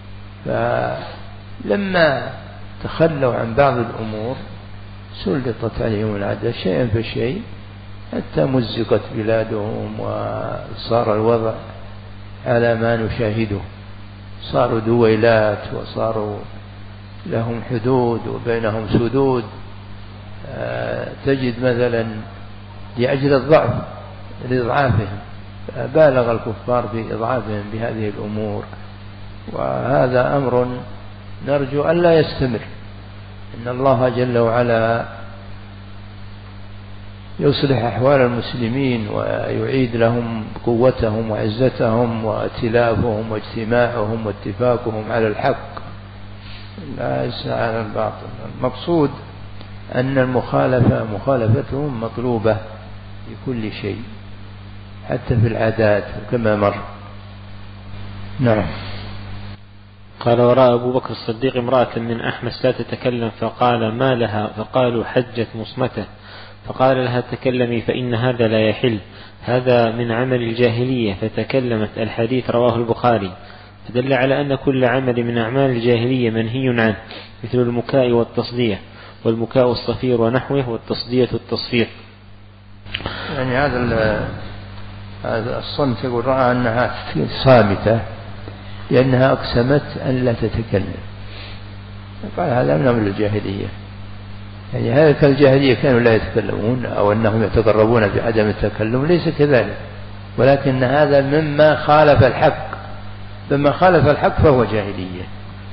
فلما تخلوا عن بعض الأمور سلطت عليهم العدل شيئا فشيء حتى مزقت بلادهم، وصار الوضع على ما نشاهده، صاروا دويلات وصاروا لهم حدود وبينهم سدود. تجد مثلا لأجل الضعف لإضعافهم بالغ الكفار في إضعافهم بهذه الأمور، وهذا أمر نرجو أن لا يستمر. إن الله جل وعلا يصلح أحوال المسلمين ويعيد لهم قوتهم وعزتهم وائتلافهم واجتماعهم واتفاقهم على الحق لا يسعى على الباطل. المقصود أن مخالفتهم مطلوبة في كل شيء حتى في العادات كما مر. نعم. قال: ورأى أبو بكر الصديق امرأة من أحمس لا تتكلم فقال: ما لها؟ فقالوا: حجت مصمتة. فقال لها: تكلمي فإن هذا لا يحل، هذا من عمل الجاهلية. فتكلمت. الحديث رواه البخاري. فدل على أن كل عمل من أعمال الجاهلية منهي عنه، مثل المكاء والتصدية، والمكاء الصفير ونحوه، والتصدية التصفير. يعني هذا الصمت يقول رأى أنها صامتة لأنها أقسمت أن لا تتكلم، قال هذا من عمل الجاهلية. يعني هذا الجاهلية كانوا لا يتكلمون أو أنهم يتقربون بعدم التكلم، ليس كذلك، ولكن هذا مما خالف الحق، لما خالف الحق فهو جاهلية.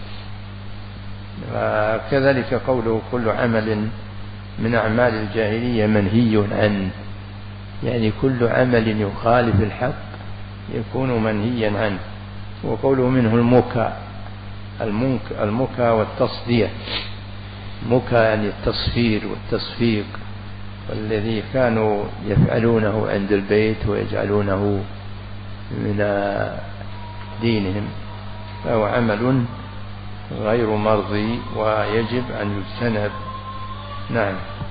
وكذلك قوله: كل عمل من أعمال الجاهلية منهي عنه، يعني كل عمل يخالف الحق يكون منهيا عنه. وقوله منه المكى والتصدية. مكى يعني التصفير والتصفيق، والذي كانوا يفعلونه عند البيت ويجعلونه من دينهم، فهو عمل غير مرضي ويجب أن يجتنب. نعم.